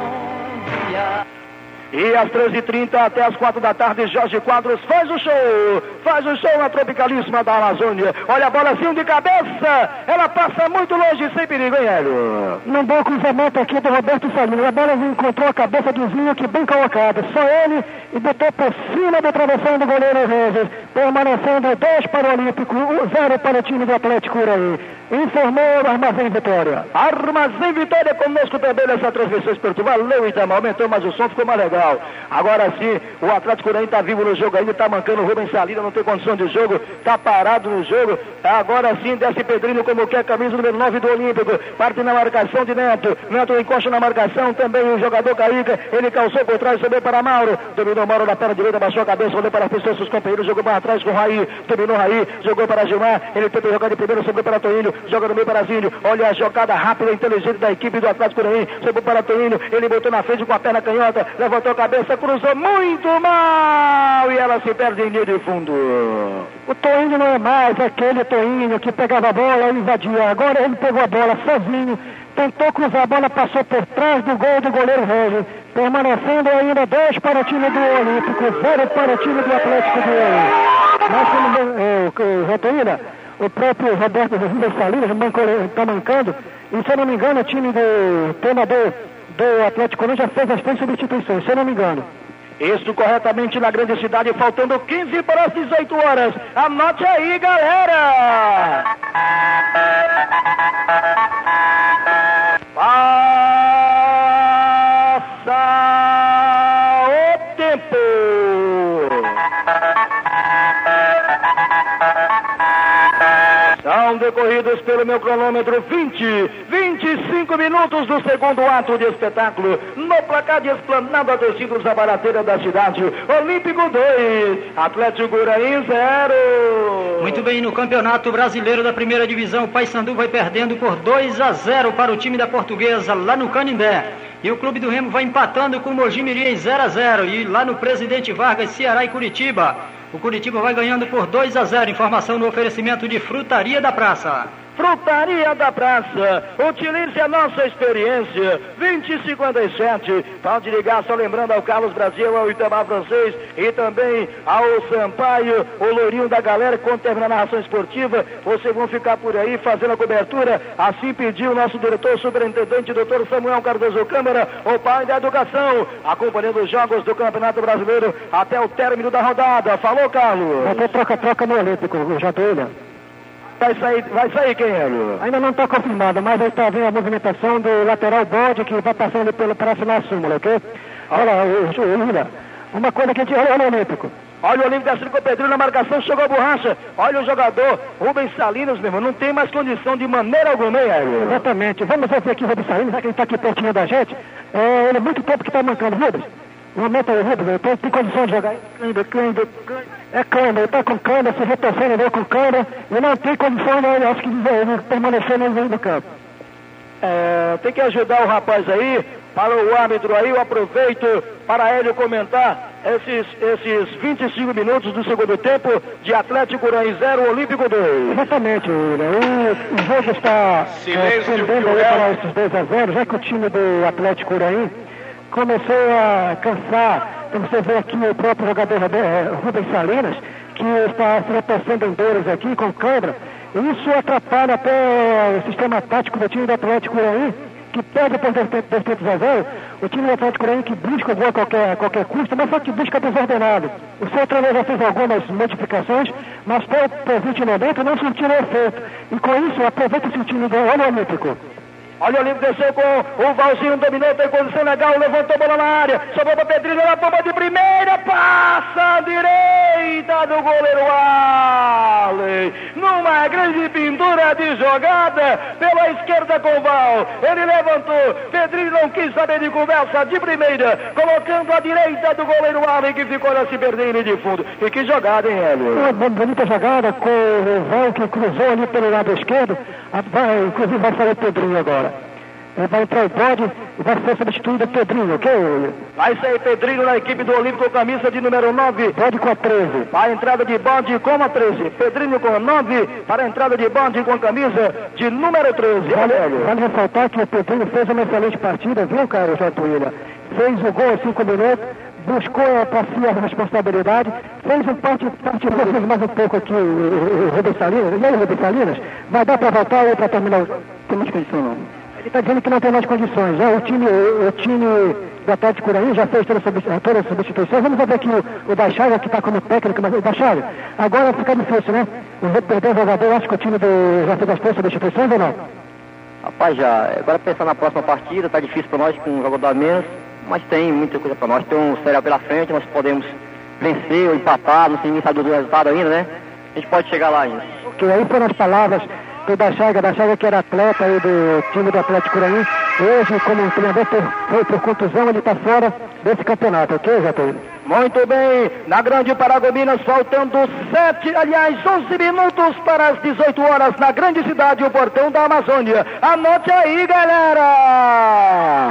[SPEAKER 2] Bom dia. E às treze e trinta até às quatro da tarde, Jorge Quadros faz o show. Faz o show na Tropicalíssima da Amazônia. Olha a bola assim de cabeça. Ela passa muito longe, sem perigo, hein, Hélio?
[SPEAKER 4] Num bom cruzamento aqui do Roberto Salino. A bola encontrou a cabeça do Zinho, que bem colocada. Só ele e botou por cima da travessão do goleiro Regis. Permanecendo dois para o Olímpico, zero para o time do Atlético Ureí. Informou o Armazém Vitória.
[SPEAKER 2] Armazém Vitória conosco também nessa transmissão esportiva. Valeu, Itamar. Aumentou, mas o som ficou mais legal. Agora sim, o Atlético Ureí está vivo no jogo ainda, está mancando o Rubens Salina, não tem condição de jogo, está parado no jogo. Agora sim, desce Pedrinho como quer, camisa número nove do Olímpico, parte na marcação de Neto. Neto encosta na marcação, também o jogador Caíca, ele calçou por trás, subiu para Mauro, dominou Mauro na perna direita, baixou a cabeça, olhou para a frente, seus companheiros, jogou para trás com o Raí, dominou Raí, jogou para Gilmar, ele tenta jogar de primeiro, subiu para Toinho, joga no meio para Zinho, olha a jogada rápida e inteligente da equipe do Atlético Ureí, subiu para Toinho, ele botou na frente com a perna canhota, levantou a cabeça, cruzou muito mal e ela se perde em linha de fundo.
[SPEAKER 4] O Toinho não é mais aquele Toinho que pegava a bola e invadia. Agora ele pegou a bola sozinho, tentou cruzar a bola, passou por trás do gol do goleiro Regis, permanecendo ainda dois para o time do Olímpico, zero para o time do Atlético do Ureí. Nós temos o, o Rotoína, o próprio Roberto Rubens Salinas está mancando, e se eu não me engano o time do treinador do Atlético Ureí já fez as três substituições, se eu não me engano.
[SPEAKER 2] Isso corretamente na grande cidade, faltando quinze para as dezoito horas. Anote aí, galera! Passa o tempo! São decorridos pelo meu cronômetro vinte, vinte e cinco minutos do segundo ato de espetáculo. No placar de Esplanada dos Títulos da Barateira da cidade, Olímpico dois, Atlético Ureí zero.
[SPEAKER 6] Muito bem, no Campeonato Brasileiro da Primeira Divisão, o Paysandu vai perdendo por dois a zero para o time da Portuguesa, lá no Canindé. E o Clube do Remo vai empatando com o Mogi Mirim em zero a zero. E lá no Presidente Vargas, Ceará e Curitiba, o Curitiba vai ganhando por dois a zero. Informação no oferecimento de Frutaria da Praça.
[SPEAKER 2] Frutaria da Praça. Utilize a nossa experiência. vinte e cinquenta e sete. Pode ligar, só lembrando ao Carlos Brasil, ao Itamar Francês e também ao Sampaio, o Lourinho da galera, quando terminar a narração esportiva, vocês vão ficar por aí fazendo a cobertura. Assim pediu o nosso diretor superintendente, doutor Samuel Cardoso Câmara, o pai da educação, acompanhando os jogos do Campeonato Brasileiro até o término da rodada. Falou, Carlos?
[SPEAKER 4] Vai ter troca-troca no Olímpico, já tô olhando.
[SPEAKER 2] Vai sair, vai sair quem, Hélio?
[SPEAKER 4] Ainda não está confirmado, mas aí está vendo a movimentação do lateral bode que vai passando pelo para assinar a súmula, ok? Olha lá, o, uma coisa que a gente olha no Olímpico.
[SPEAKER 2] Olha o Olímpico descendo com o Pedrinho na marcação, chegou a borracha. Olha o jogador, Rubens Salinas, meu irmão, não tem mais condição de maneira alguma, hein, Hélio?
[SPEAKER 4] Exatamente. Vamos ver aqui o Rubens Salinas, já que ele está aqui pertinho da gente. É, ele é muito tempo que está mancando, Rubens. Aumenta aí, Rubens, ele tem, tem condição de jogar. Câimbra, câimbra, câimbra. É câimbra, ele está com câimbra, se retorcendo ali com câimbra. E não tem condição, né, eu acho que de, de permanecer no meio do campo.
[SPEAKER 2] É, tem que ajudar o rapaz aí. Para o árbitro aí, eu aproveito para ele comentar esses, esses vinte e cinco minutos do segundo tempo de Atlético Uraí zero, Olímpico dois.
[SPEAKER 4] Exatamente, William. O, o jogo está é, tendendo aí para esses dois a zero, já que o time do Atlético Uraí começou a cansar. Então você vê aqui o próprio jogador é, Rubens Salinas, que está se retorcendo em dores aqui com câimbra. Isso atrapalha até o sistema tático do time do Atlético Uraí, que perde por dois tentos a zero, o time do Atlético Uraí que busca o gol a qualquer, a qualquer custo, mas só que busca desordenado. O seu treinador já fez algumas modificações, mas pelo presente momento não sentiram efeito. E com isso, aproveita-se o time do Olímpico.
[SPEAKER 2] Olha o Olímpico desceu com o Valzinho, dominou, tem posição legal, levantou a bola na área, sobrou para Pedrinho, na bomba de primeira, passa à direita do goleiro Arley, numa grande pintura de jogada, pela esquerda com o Val, ele levantou, Pedrinho não quis saber de conversa, de primeira, colocando à direita do goleiro Arley, que ficou lá se perdendo de fundo. E que jogada, hein, Hélio?
[SPEAKER 4] Uma bonita jogada com o Val que cruzou ali pelo lado esquerdo, vai, inclusive vai sair o Pedrinho agora. Ele vai entrar o bode e vai ser substituído o Pedrinho, ok?
[SPEAKER 2] Vai sair Pedrinho na equipe do Olímpico com camisa de número nove.
[SPEAKER 4] Bode com a treze.
[SPEAKER 2] A entrada de bode com a treze. Pedrinho com a nove para a entrada de bode com a camisa de número treze.
[SPEAKER 4] Vale, vale ressaltar que o Pedrinho fez uma excelente partida, viu, cara, J. William? Fez o gol em cinco minutos, buscou para si a responsabilidade, fez um parte, parte fez mais um pouco aqui o, o, o Rubens Salinas. E aí, Rubens Salinas, vai dar para voltar ou para terminar o... Tem mais condição, não? Ele está dizendo que não tem mais condições. Já o time, o, o time do Atlético Uraí já fez todas as toda substituições. Vamos ver aqui o, o Dachaga, que está como técnico, mas o Dachaga, agora fica difícil, né? O perder o jogador, acho que o time do, já fez as três substituições ou não?
[SPEAKER 8] Rapaz, já. Agora pensando na próxima partida, está difícil para nós com um jogador a menos, mas tem muita coisa para nós. Tem um serial pela frente, nós podemos vencer ou empatar, não sei, ninguém sabe do resultado ainda, né? A gente pode chegar lá ainda.
[SPEAKER 4] Ok, aí foram as palavras do Dachaga, Dachaga que era atleta aí do time do Atlético Uraí. Hoje, como um treinador foi por contusão, ele está fora desse campeonato, ok, Jatô?
[SPEAKER 2] Muito bem, na Grande Paragominas, faltando sete, aliás, onze minutos para as dezoito horas, na grande cidade, o Portão da Amazônia. Anote aí, galera!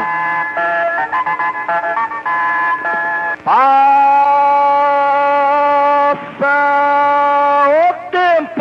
[SPEAKER 2] Passa o tempo!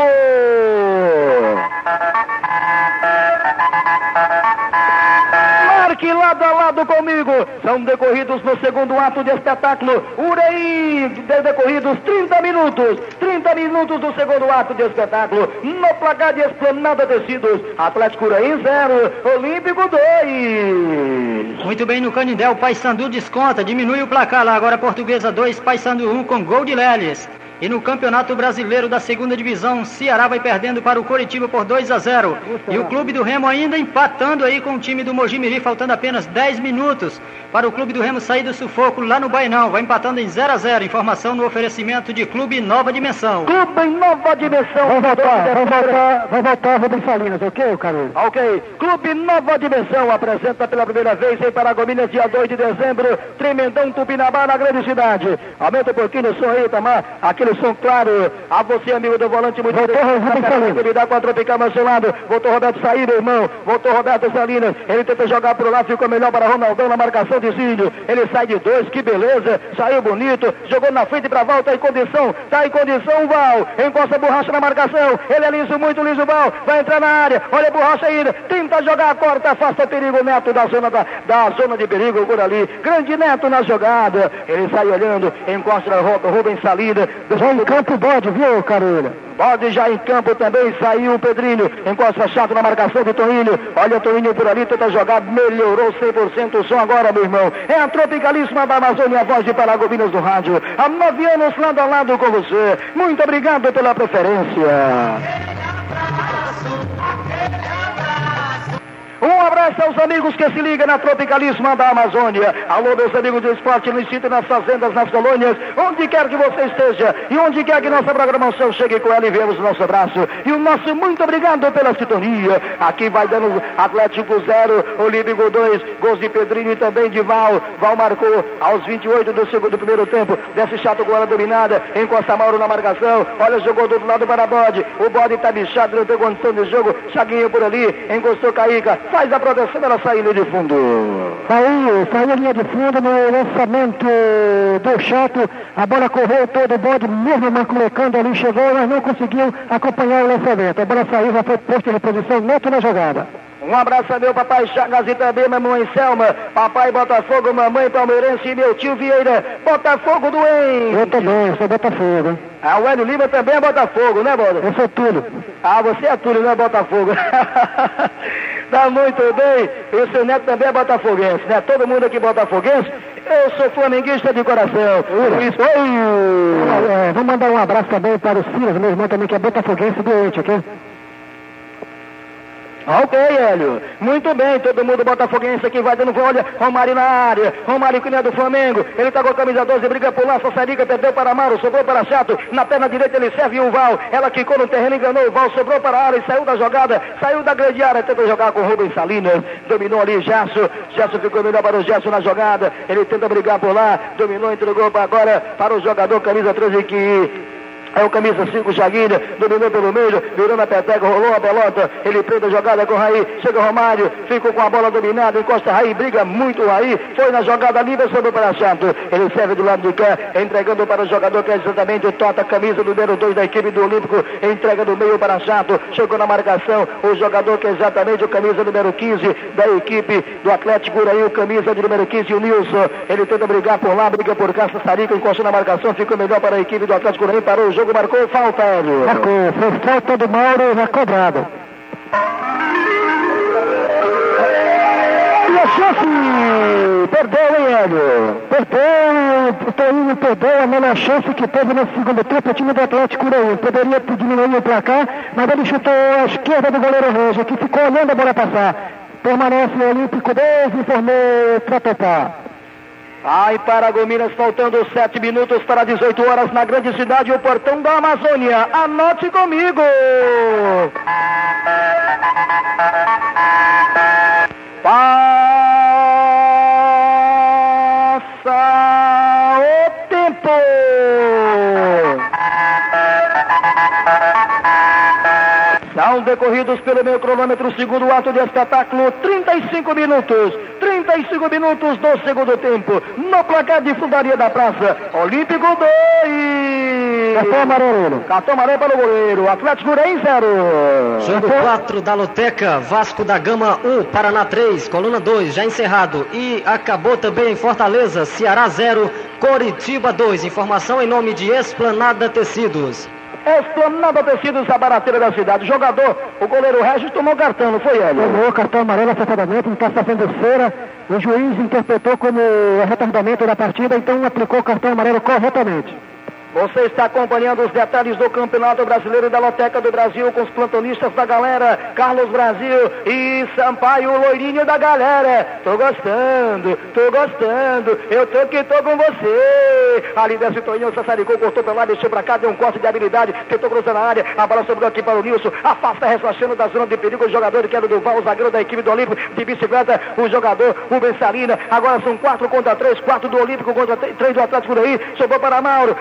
[SPEAKER 2] Marque lado a lado comigo. São decorridos no segundo ato de espetáculo. Uraí, decorridos trinta minutos. trinta minutos do segundo ato de espetáculo. No placar de Esplanada Tecidos. Atlético Uraí zero, Olímpico dois.
[SPEAKER 6] Muito bem, no Canindé, o Paysandu desconta, diminui o placar lá. Agora Portuguesa dois, Paysandu um com gol de Leles. E no Campeonato Brasileiro da Segunda Divisão, Ceará vai perdendo para o Coritiba por dois a zero. E o Clube do Remo ainda empatando aí com o time do Mojimirim, faltando apenas dez minutos para o Clube do Remo sair do sufoco lá no Bainão. Vai empatando em zero a zero. Informação no oferecimento de Clube Nova Dimensão.
[SPEAKER 2] Clube Nova Dimensão.
[SPEAKER 4] Vai voltar, vai voltar, vai voltar Rubens Salinas, ok, Carlos?
[SPEAKER 2] Ok. Clube Nova Dimensão apresenta pela primeira vez em Paragominas, dia dois de dezembro, Tremendão Tupinambá, na grande cidade. Aumenta um pouquinho o som aí, Tamar. Aqui aquele som claro. A você, amigo do volante, muito
[SPEAKER 4] voltou Roberto Salinas.
[SPEAKER 2] Me dá com a Tropical mais seu lado. Voltou Roberto sair, meu irmão. Voltou Roberto Salinas. Ele tenta jogar pro lado, ficou melhor para Ronaldão na marcação de Cílio. Ele sai de dois, que beleza. Saiu bonito. Jogou na frente pra Val, tá em condição. Tá em condição, Val. Encosta a Borracha na marcação. Ele é liso, muito liso, Val. Vai entrar na área. Olha a Borracha ainda. Tenta jogar, corta, afasta perigo. Neto da zona, da, da zona de perigo por ali. Grande Neto na jogada. Ele sai olhando. Encosta a Rubens Salinas.
[SPEAKER 4] Já em campo bode, viu, Carolina?
[SPEAKER 2] Bode já em campo também, saiu o Pedrinho, encosta chato na marcação de Toninho, olha o Toninho por ali, tenta jogar, melhorou cem por cento o som agora, meu irmão. É a Tropicalíssima da Amazônia, a voz de Paragominas do rádio, há nove anos lado a lado com você. Muito obrigado pela preferência. Um abraço aos amigos que se ligam na Tropicalíssima da Amazônia. Alô, meus amigos do esporte no sítio, nas fazendas, nas colônias, onde quer que você esteja e onde quer que nossa programação chegue com ela, enviamos o nosso abraço e o nosso muito obrigado pela sintonia. Aqui vai dando Atlético zero, Olímpico dois, gols de Pedrinho e também de Val. Val marcou aos vinte e oito do segundo do primeiro tempo. Desce chato com ela dominada, encosta Mauro na marcação. Olha, jogou do outro lado para Bode. O Bode tá bichado, não tem condição de jogo. Chaguinho por ali, encostou Caíca. Faz a proteção, ela saindo de fundo.
[SPEAKER 4] Saiu, saiu a linha de fundo no lançamento do Chato. A bola correu todo o Bode, mesmo maculecando ali, chegou, mas não conseguiu acompanhar o lançamento. A bola saiu, já foi posto em reposição, Neto na jogada.
[SPEAKER 2] Um abraço a meu papai Chagas e também mamãe Selma, papai Botafogo, mamãe Palmeirense e meu tio Vieira, Botafogo doente.
[SPEAKER 4] Eu também, eu sou Botafogo.
[SPEAKER 2] Ah, o Hélio Lima também é Botafogo, né, Boda?
[SPEAKER 4] Eu sou Túlio.
[SPEAKER 2] Ah, você é Túlio, não é Botafogo. Tá muito bem. E o seu Neto também é botafoguense, né? Todo mundo aqui botafoguense. Eu sou flamenguista de coração. Isso. Oi.
[SPEAKER 4] É, vamos mandar um abraço também para o Silas, meu irmão também, que é botafoguense doente, ok?
[SPEAKER 2] Ok, Hélio. Muito bem, todo mundo botafoguense aqui vai dando, olha, Romário na área, Romário que não é do Flamengo, ele tá com a camisa doze, briga por lá, Sassarica, perdeu para Amaro, sobrou para Chato, na perna direita ele serve o Val, ela quicou no terreno, enganou o Val, sobrou para a área, saiu da jogada, saiu da grande área, tenta jogar com o Rubens Salinas, dominou ali Gerson, Gerson ficou melhor para o Gerson na jogada, ele tenta brigar por lá, dominou, entregou para agora para o jogador camisa treze que... É o camisa cinco, Chaguinha, dominou pelo meio, virou na peteca, rolou a pelota, ele prende a jogada com o Raí, chega o Romário, ficou com a bola dominada, encosta Raí, briga muito o Raí, foi na jogada livre, sobrou para Chato, ele serve do lado de cá, entregando para o jogador que é exatamente o Tota, camisa número dois da equipe do Olímpico, entrega do meio para Chato, chegou na marcação, o jogador que é exatamente o camisa número quinze da equipe do Atlético Uraí, o camisa de número quinze, o Nilson, ele tenta brigar por lá, briga por cá, Sassarica, encostou na marcação, ficou melhor para a equipe do Atlético Uraí, parou o jogo, marcou falta, Hélio.
[SPEAKER 4] Marcou, foi falta do Mauro na cobrada.
[SPEAKER 2] E a chance! Perdeu, hein, Hélio?
[SPEAKER 4] Perdeu, o Toninho perdeu a menor chance que teve no segundo tempo o time do Atlético Uraí. Poderia diminuir o placar, mas ele chutou à esquerda do goleiro Roja, que ficou olhando a bola passar. Permanece o Olímpico dois, informou para topar.
[SPEAKER 2] Ai, Paragominas, faltando sete minutos para dezoito horas na grande cidade, o portão da Amazônia. Anote comigo! Passa o tempo! São decorridos pelo meu cronômetro, segundo ato de espetáculo, trinta e cinco minutos. trinta e cinco minutos do segundo tempo. No placar de Fundaria da Praça, Olímpico dois.
[SPEAKER 4] Cartão amarelo.
[SPEAKER 2] Cartão amarelo para o goleiro. Atlético Uraí zero.
[SPEAKER 3] Jogo quatro da Loteca, Vasco da Gama um, Paraná três, Coluna dois, já encerrado. E acabou também em Fortaleza, Ceará zero, Coritiba dois. Informação em nome de Esplanada Tecidos.
[SPEAKER 2] Esplanada Tecidos, a barateira da cidade. O jogador, o goleiro Regis, tomou cartão, não foi ele?
[SPEAKER 4] Tomou cartão amarelo acertadamente, não está fazendo feira. O juiz interpretou como retardamento da partida, então aplicou o cartão amarelo corretamente.
[SPEAKER 2] Você está acompanhando os detalhes do Campeonato Brasileiro da Loteca do Brasil com os plantonistas da galera, Carlos Brasil e Sampaio, o loirinho da galera. Tô gostando, tô gostando, eu tô que tô com você. Ali desce o Toninho, Sassaricou, cortou pra lá, deixou pra cá, deu um corte de habilidade, tentou cruzar na área, a bola sobrou aqui para o Nilson, afasta, ressachando da zona de perigo o jogador que era o Duval, o zagueiro da equipe do Olímpico, de bicicleta, o jogador Rubens Salinas. Agora são quatro contra três, quatro do Olímpico contra três do Atlético Uraí, sobrou para Mauro, agora ele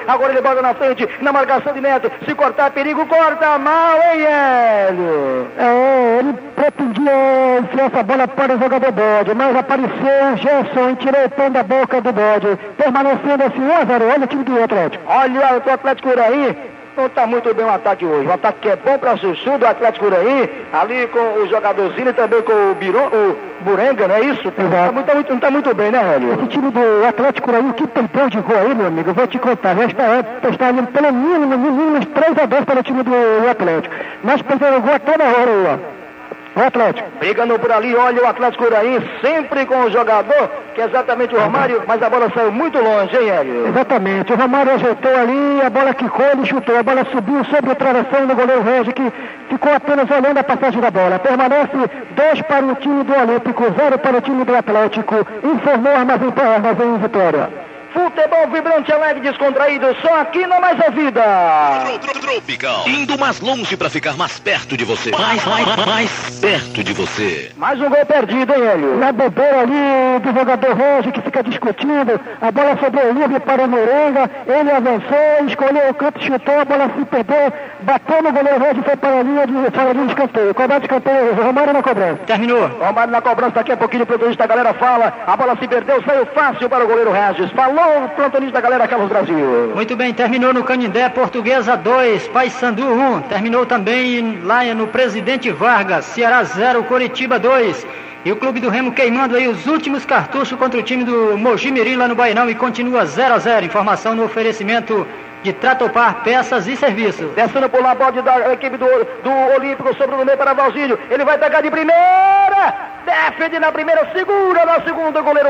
[SPEAKER 2] bola na frente, na marcação de Neto. Se cortar perigo, corta mal, hein, Hélio?
[SPEAKER 4] É, ele pretendia enfiar essa bola para o jogador Bode, mas apareceu o Gerson e tirou o pão da boca do Bode, permanecendo assim um a zero. Olha o time do Atlético.
[SPEAKER 2] Olha o Atlético Uraí. Não está muito bem o ataque hoje. O ataque que é bom para Sussu do Atlético Uraí, ali com o jogadorzinho e também com o, Biron, o Burenga, não é isso? Tá muito, muito, não está muito bem, né, Hélio?
[SPEAKER 4] Esse time do Atlético Uraí, que peitão de gol aí, meu amigo, eu vou te contar. Já está, está ali pelo mínimo, no mínimo, três a dois para o time do Atlético. Nós perdemos gol a toda hora aí, ó. O Atlético.
[SPEAKER 2] Brigando por ali, olha o Atlético Uraí, sempre com o jogador, que é exatamente o Romário, mas a bola saiu muito longe, hein, Hélio?
[SPEAKER 4] Exatamente, o Romário ajeitou ali, a bola quicou, ele chutou, a bola subiu sobre o travessão do goleiro Regis, que ficou apenas olhando a passagem da bola. Permanece dois para o time do Olímpico, zero para o time do Atlético. Informou Armazém, Armazém Vitória.
[SPEAKER 2] Futebol vibrante, alegre, descontraído, só aqui na Mais a Vida.
[SPEAKER 7] Tropical. Indo mais longe para ficar mais perto de você. Mais, mais, mais perto de você.
[SPEAKER 2] Mais um gol perdido, hein, Hélio?
[SPEAKER 4] Na bobeira ali do jogador Regis, que fica discutindo, a bola sobrou livre para o Morenga, ele avançou, escolheu o canto, chutou, a bola se perdeu, bateu no goleiro Regis, foi para a linha de, para a linha de escanteio. Cobrado de escanteio, Romário na cobrança.
[SPEAKER 6] Terminou.
[SPEAKER 2] Romário na cobrança, daqui a pouquinho o plantonista da galera fala, a bola se perdeu, saiu fácil para o goleiro Regis. Falou o plantonista da galera, Carlos Brasil.
[SPEAKER 6] Muito bem, terminou no Canindé, Portuguesa dois, Paysandu um. Terminou também lá no Presidente Vargas, Ceará zero, Coritiba dois. E o Clube do Remo queimando aí os últimos cartuchos contra o time do Mojimirim lá no Bainão e continua zero a zero. Informação no oferecimento de Tratopar, peças e serviços.
[SPEAKER 2] Descendo por lá, bode da equipe do, do Olímpico, sobre o meio para Valzinho. Ele vai pegar de primeira, defende na primeira, segura na segunda, goleiro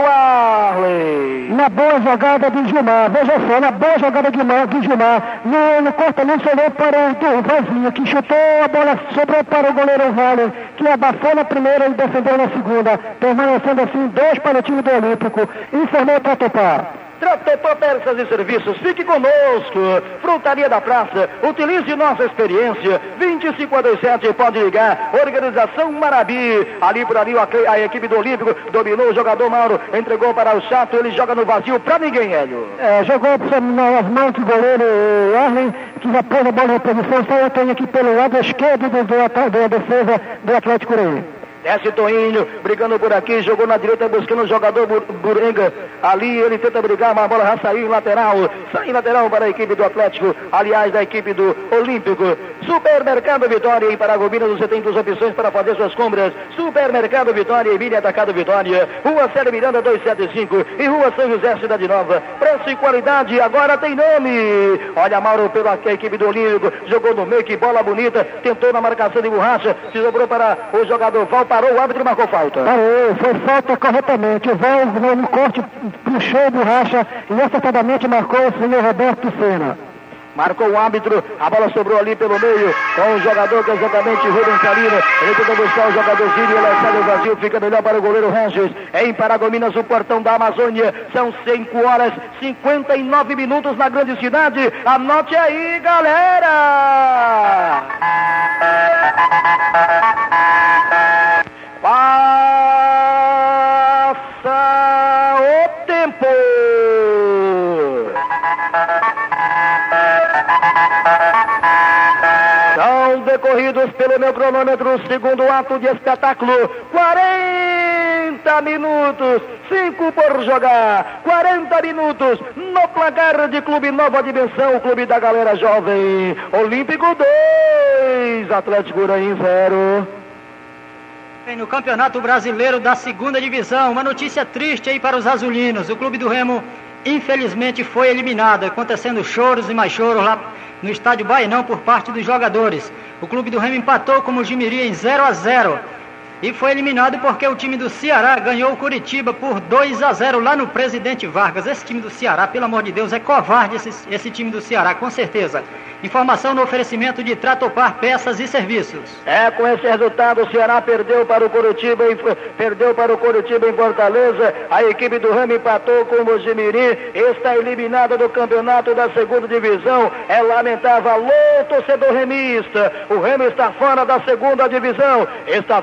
[SPEAKER 2] Arley.
[SPEAKER 4] Na boa jogada do Gilmar, veja só, na boa jogada de Gilmar, no, no corta-luz olhou para o Valzinho, que chutou, a bola sobrou para o goleiro Arley, que abafou na primeira e defendeu na segunda, permanecendo assim, dois para o time do Olímpico. Informou o Tratopar.
[SPEAKER 2] Tratopar, peças e serviços, fique conosco. Frutaria da Praça, utilize nossa experiência. vinte e cinco a vinte e sete, pode ligar. Organização Marabi. Ali por ali a, a equipe do Olímpico dominou o jogador Mauro, entregou para o Chato, ele joga no vazio para ninguém, Hélio.
[SPEAKER 4] É, jogou nas mãos do goleiro Arlen, que já pôs a bola em posição, saiu tem aqui pelo lado esquerdo do, do, da defesa do Atlético Uraí.
[SPEAKER 2] Desce Toinho, brigando por aqui, jogou na direita, buscando o jogador Burenga. Ali ele tenta brigar, mas a bola já saiu em lateral. Sai em lateral para a equipe do Atlético, aliás, da equipe do Olímpico. Supermercado Vitória, em Paragominas, você tem duas opções para fazer suas compras. Supermercado Vitória, Emília Atacado Vitória, Rua Célio Miranda dois sete cinco e Rua São José, Cidade Nova. Preço e qualidade, agora tem nome. Olha, Mauro pela equipe do Olímpico, jogou no meio, que bola bonita, tentou na marcação de borracha, se sobrou para o jogador Val, parou, o árbitro marcou falta.
[SPEAKER 4] Parou, foi falta corretamente. O Val no corte puxou borracha e acertadamente marcou o senhor Roberto Sena.
[SPEAKER 2] Marcou o árbitro, a bola sobrou ali pelo meio, com o jogador que é exatamente Rubens Salina. Ele tenta buscar o jogadorzinho, ele sai do vazio, fica melhor para o goleiro Regis. Em Paragominas, o portão da Amazônia, são cinco horas e cinquenta e nove minutos na grande cidade. Anote aí, galera! Passa o tempo! São decorridos pelo meu cronômetro, segundo ato de espetáculo, quarenta minutos, cinco por jogar, quarenta minutos no placar de Clube Nova Dimensão, o Clube da Galera Jovem. Olímpico dois, Atlético Uraí zero.
[SPEAKER 6] No Campeonato Brasileiro da Segunda Divisão, uma notícia triste aí para os azulinos. O Clube do Remo, infelizmente, foi eliminado, acontecendo choros e mais choros lá no estádio Bainão por parte dos jogadores. O Clube do Remo empatou com o Mojimirim em zero a zero e foi eliminado porque o time do Ceará ganhou o Coritiba por dois a zero lá no Presidente Vargas. Esse time do Ceará, pelo amor de Deus, é covarde esse, esse time do Ceará, com certeza. Informação no oferecimento de Tratopar, peças e serviços.
[SPEAKER 2] É, com esse resultado o Ceará perdeu para o Coritiba, em, perdeu para o Coritiba em Fortaleza. A equipe do Remo empatou com o Mojimirim, está eliminada do campeonato da segunda divisão. É lamentável, alô, torcedor remista. O Remo está fora da segunda divisão, está fora do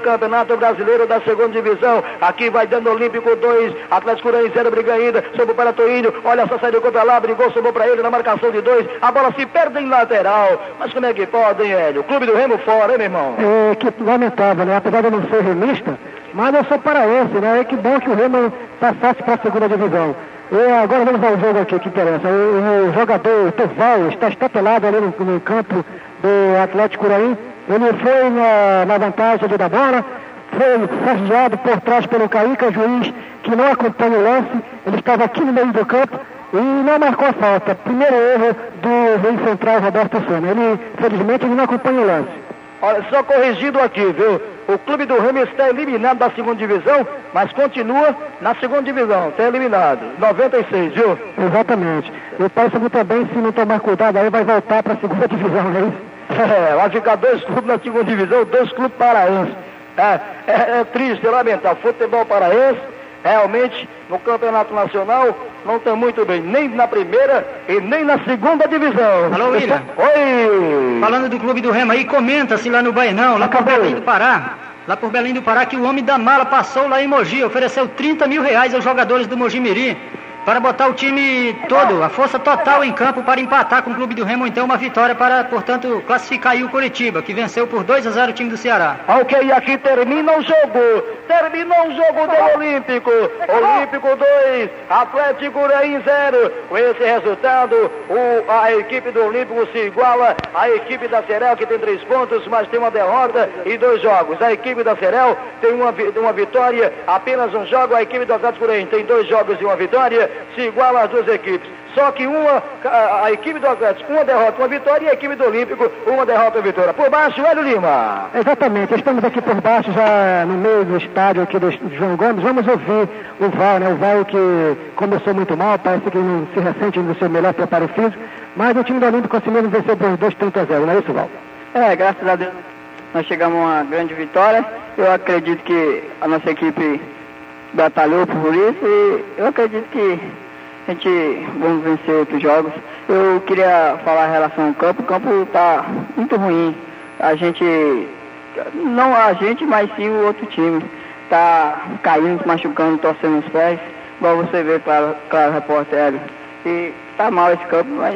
[SPEAKER 2] Campeonato Brasileiro da segunda divisão. Aqui vai dando Olímpico dois, Atlético Uraim zero, briga ainda, sobrou para Toinho, olha só, saiu contra lá, brigou, sobrou para ele na marcação de dois, a bola se perde em lateral. Mas como é que pode, hein, Hélio? O Clube do Remo fora, hein, meu irmão?
[SPEAKER 4] É, que lamentável, né? Apesar de eu não ser remista, mas eu sou paraense, né? É que bom que o Remo passasse para a segunda divisão. E agora vamos ao jogo aqui que interessa. O, o jogador o Toval está estatelado ali no, no campo do Atlético Uraim. Ele foi na, na vantagem da bola, foi forjado por trás pelo Caíca, juiz que não acompanha o lance. Ele estava aqui no meio do campo e não marcou a falta. Primeiro erro do rei central Roberto Senna. Ele, felizmente, ele não acompanha o lance.
[SPEAKER 2] Olha, só corrigido aqui, viu? O Clube do Remo está eliminado da segunda divisão, mas continua na segunda divisão, está eliminado. noventa e seis, viu?
[SPEAKER 4] Exatamente. Eu penso que também, se não tomar cuidado, aí vai voltar para a segunda divisão, não é isso?
[SPEAKER 2] É, vai ficar dois clubes na segunda divisão, dois clubes paraenses. É, é, é triste, é lamentável. Futebol paraense, realmente, no campeonato nacional, não está muito bem, nem na primeira e nem na segunda divisão.
[SPEAKER 6] Alô, William.
[SPEAKER 2] Oi!
[SPEAKER 6] Falando do Clube do Remo aí, comenta-se lá no Bainão, lá por Belém do Pará. Lá por Belém do Pará, que o homem da mala passou lá em Mogi, ofereceu trinta mil reais aos jogadores do Mogi Mirim para botar o time todo, a força total em campo para empatar com o Clube do Remo, então uma vitória para, portanto, classificar aí o Coritiba, que venceu por dois a zero o time do Ceará.
[SPEAKER 2] Ok, aqui termina o jogo, terminou o jogo do Olímpico, Olímpico dois, Atlético Uraim zero, com esse resultado, o, a equipe do Olímpico se iguala à equipe da Cerel, que tem três pontos, mas tem uma derrota e dois jogos. A equipe da Cerel tem uma, uma vitória, apenas um jogo, a equipe do Atlético Uraim tem dois jogos e uma vitória, se iguala as duas equipes. Só que uma, a, a equipe do Atlético, uma derrota, uma vitória, e a equipe do Olímpico, uma derrota, uma vitória. Por baixo, Hélio Lima.
[SPEAKER 4] Exatamente, estamos aqui por baixo, já no meio do estádio aqui do João Gomes. Vamos ouvir o Val, né? O Val que começou muito mal, parece que não se ressente no seu melhor preparo físico, mas o time do Olímpico conseguiu vencer por dois trinta a zero, não é isso, Val?
[SPEAKER 8] É, graças a Deus nós chegamos a uma grande vitória. Eu acredito que a nossa equipe batalhou por isso e eu acredito que a gente vamos vencer outros jogos. Eu queria falar em relação ao campo. O campo está muito ruim. A gente, não a gente, mas sim o outro time. Está caindo, se machucando, torcendo os pés. Igual você vê, claro, claro, repórter Hélio. E está mal esse campo, mas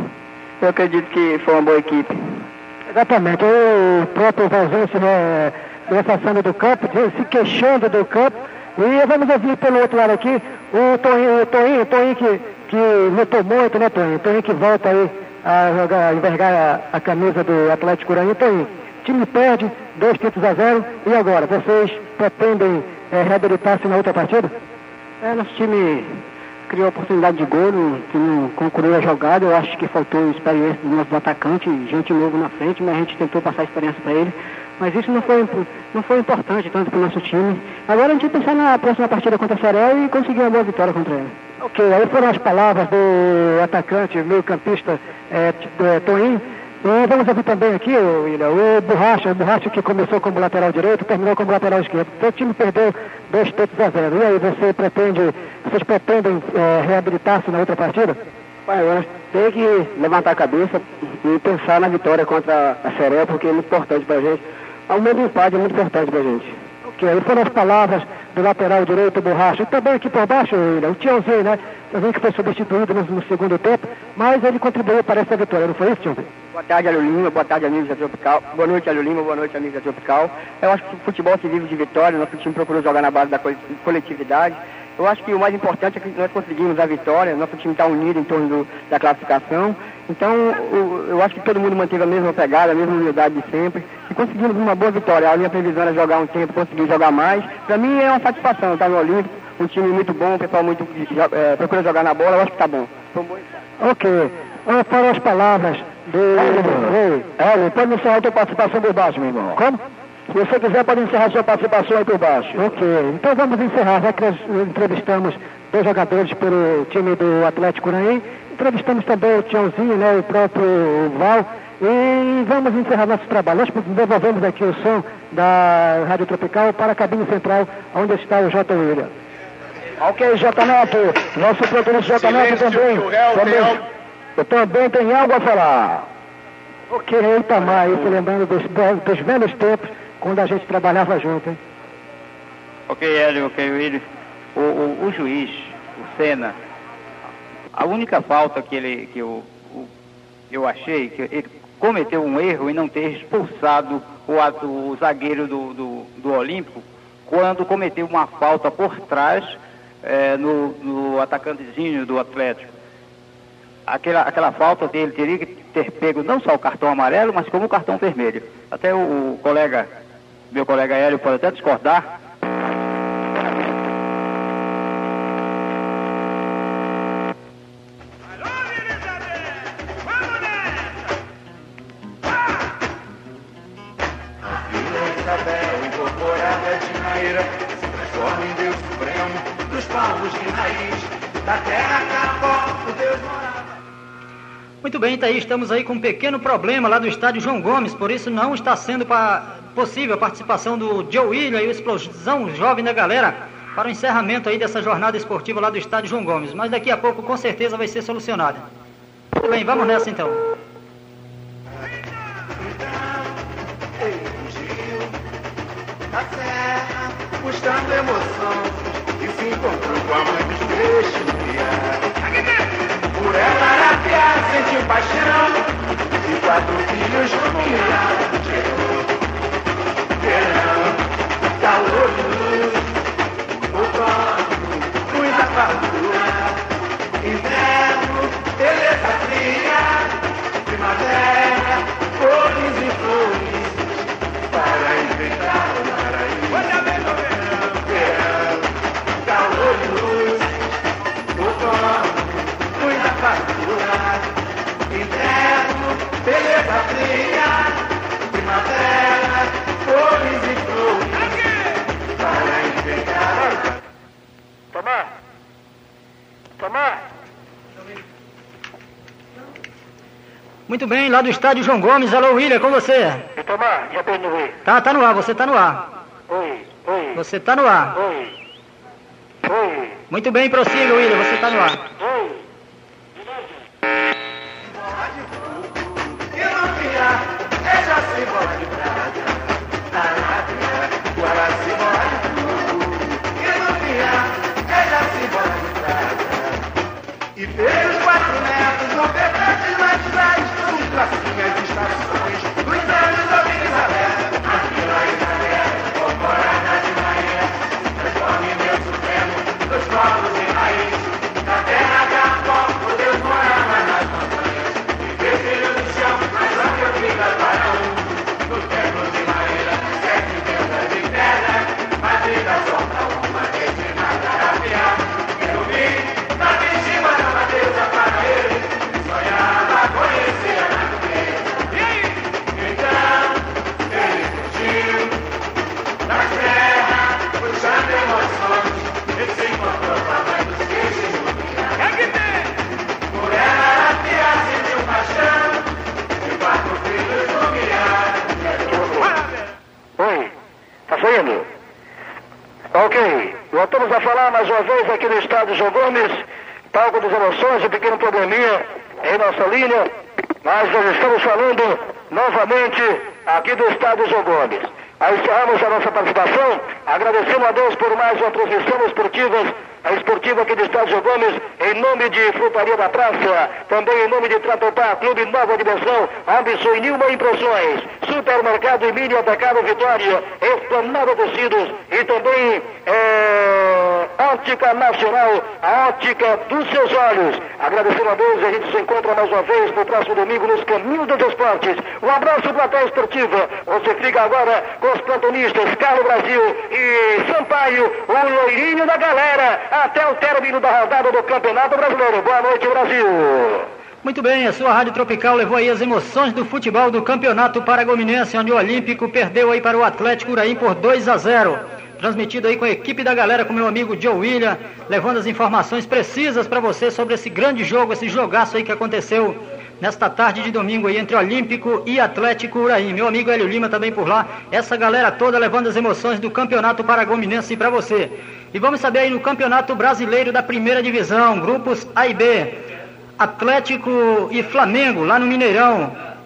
[SPEAKER 8] eu acredito que foi uma boa equipe.
[SPEAKER 4] Exatamente. O próprio Valzão se né, afastando do campo, se queixando do campo. E vamos ouvir pelo outro lado aqui o Toinho, o Toinho, o Toinho que, que lutou muito, né, Toinho? Toinho que volta aí a jogar, a envergar a, a camisa do Atlético Uraim. Toinho, o time perde, dois títulos a zero, e agora? Vocês pretendem é, reabilitar-se na outra partida?
[SPEAKER 8] É, nosso time criou oportunidade de gol, que não concluiu a jogada. Eu acho que faltou experiência do nosso atacante, gente novo na frente, mas a gente tentou passar a experiência para ele. Mas isso não foi, não foi importante tanto para o nosso time. Agora a gente vai pensar na próxima partida contra a Cerel e conseguir uma boa vitória contra ele.
[SPEAKER 4] Ok, aí foram as palavras do atacante, meio campista é, é, Toinho. E vamos ouvir também aqui, William, o Borracha, o Borracha que começou como lateral direito, terminou como lateral esquerdo. Então o time perdeu dois títulos a zero. E aí você pretende, vocês pretendem é, reabilitar-se na outra partida?
[SPEAKER 8] Pai, nós temos que levantar a cabeça e pensar na vitória contra a Cerel, porque é muito importante pra gente. O meio empate é muito importante pra gente.
[SPEAKER 4] Ok, aí foram as palavras do lateral direito, Borracha. E também aqui por baixo, William, o Tiãozinho, né? Também que foi substituído no, no segundo tempo, mas ele contribuiu para essa vitória, não foi isso, Tiãozinho?
[SPEAKER 8] Boa tarde, Hélio Lima, boa tarde, amigos da Tropical. Boa noite, Hélio Lima, boa noite, amigos da Tropical. Eu acho que o futebol se vive de vitória, nosso time procurou jogar na base da coletividade. Eu acho que o mais importante é que nós conseguimos a vitória, nosso time está unido em torno do, da classificação. Então, eu, eu acho que todo mundo manteve a mesma pegada, a mesma unidade de sempre. E conseguimos uma boa vitória. A minha previsão era jogar um tempo, conseguir jogar mais. Para mim é uma satisfação estar no Olímpico, um time muito bom, o pessoal muito é, procura jogar na bola, eu acho que está bom. Foi um bom
[SPEAKER 4] ok. Vamos para as palavras do... Ei,
[SPEAKER 2] Hélio, pode encerrar a tua participação por baixo, meu irmão.
[SPEAKER 4] Como?
[SPEAKER 2] Se você quiser, pode encerrar sua participação aí por baixo.
[SPEAKER 4] Ok, então vamos encerrar, já que nós entrevistamos dois jogadores pelo time do Atlético Uraim, entrevistamos também o Tiãozinho, né, o próprio Val, e vamos encerrar nosso trabalho. Nós devolvemos aqui o som da Rádio Tropical para a cabine central, onde está o J. William.
[SPEAKER 2] Ok, J. Neto, nosso protagonista J. Neto também, também, também tem algo a falar.
[SPEAKER 4] Ok, Itamar, isso lembrando dos, dos velhos tempos quando a gente trabalhava junto, hein?
[SPEAKER 5] Ok, Hélio, ok, William. O, o, o juiz, o Senna, a única falta que ele, que eu, o, eu achei, que ele cometeu um erro em não ter expulsado o, o zagueiro do, do, do Olímpico quando cometeu uma falta por trás é, no, no atacantezinho do Atlético. Aquela, aquela falta dele teria que ter pego não só o cartão amarelo, mas como o cartão vermelho. Até o, o colega, meu colega Hélio pode até discordar.
[SPEAKER 6] Muito bem, Thaís, estamos aí com um pequeno problema lá do estádio João Gomes, por isso não está sendo pa- possível a participação do Joe William e o Explosão Jovem da Galera para o encerramento aí dessa jornada esportiva lá do estádio João Gomes, mas daqui a pouco com certeza vai ser solucionada. Muito bem, vamos nessa então.
[SPEAKER 9] Buscando emoção e se encontrou com a mãe dos peixes no criar. Por ela Arapiá sentiu paixão e quatro filhos no mirar. Verão, calor de luz, outono, muita fartura. Inverno, beleza fria. Primavera, cores e flores para enfrentar o paraíso. Olha bem, meu verão, verão, calor de luz, outono, muita fartura, inverno, beleza fria, primavera, cores e flores, para enfrentar.
[SPEAKER 4] Tomás! Tomás!
[SPEAKER 6] Muito bem, lá do estádio João Gomes, alô William, com você.
[SPEAKER 4] E Tomás, já perdi no ar.
[SPEAKER 6] Tá, tá no ar, você tá no ar.
[SPEAKER 4] Oi, oi.
[SPEAKER 6] Você tá no ar.
[SPEAKER 4] Oi. Oi.
[SPEAKER 6] Muito bem, prossiga, William, você tá no ar.
[SPEAKER 4] Oi.
[SPEAKER 9] Que não vier, é Jaci bola de prata, Arábia, Guaraci bola de fogo. Que não vier, é Jaci bola de prata. E pelos quatro metros, não pertence mais atrás, os pracinhas e estações, dos anos da Vila Isabel. Aquilo aí na terra, comporada de manhã, transforme meu supremo, dos povos em raiz. Na terra da foto, Deus mora mais nas montanhas. Filho do chão, mas a que eu fica para um. Nos templos de madeira, sete vendas de pedra, mas vida solta uma destinada a afiar. Eu vi, lá em cima da uma deusa para ele, sonhava conhecer a natureza. Então, ele fugiu das terras, puxando emoções, e se encontrou com a mãe dos peixes no lugar. Por ela, a tia sentiu paixão.
[SPEAKER 4] Oi, tá saindo? Ok, voltamos a falar mais uma vez aqui no estádio João Gomes, palco das emoções, um pequeno probleminha em nossa linha, mas nós estamos falando novamente aqui do estádio João Gomes. Aí encerramos a nossa participação, agradecendo a Deus por mais uma transmissão esportiva, a esportiva aqui do estádio João Gomes, em nome de Frutaria da Praça, também em nome de Tratopá, Clube Nova Dimensão, Ambisson e Nilma Impressões, Supermercado e Mini Atacado Vitória, Esplanada Tecidos e também é, Ótica Nacional, a ótica dos seus olhos. Agradecendo a Deus, a gente se encontra mais uma vez no próximo domingo nos Caminhos dos Esportes. Um abraço para a Plateia Esportiva. Você fica agora com os plantonistas Carlos Brasil e Sampaio, o loirinho da galera, até o término da rodada do Campeonato Brasileiro. Boa noite, Brasil.
[SPEAKER 6] Muito bem, a sua Rádio Tropical levou aí as emoções do futebol do Campeonato Paragominense, onde o Olímpico perdeu aí para o Atlético Uraim por dois a zero. Transmitido aí com a equipe da galera, com meu amigo Joe William, levando as informações precisas para você sobre esse grande jogo, esse jogaço aí que aconteceu nesta tarde de domingo aí entre Olímpico e Atlético Uraim. Meu amigo Hélio Lima também por lá, essa galera toda levando as emoções do Campeonato Paragominense para você. E vamos saber aí no Campeonato Brasileiro da Primeira Divisão, grupos A e B, Atlético e Flamengo lá no Mineirão.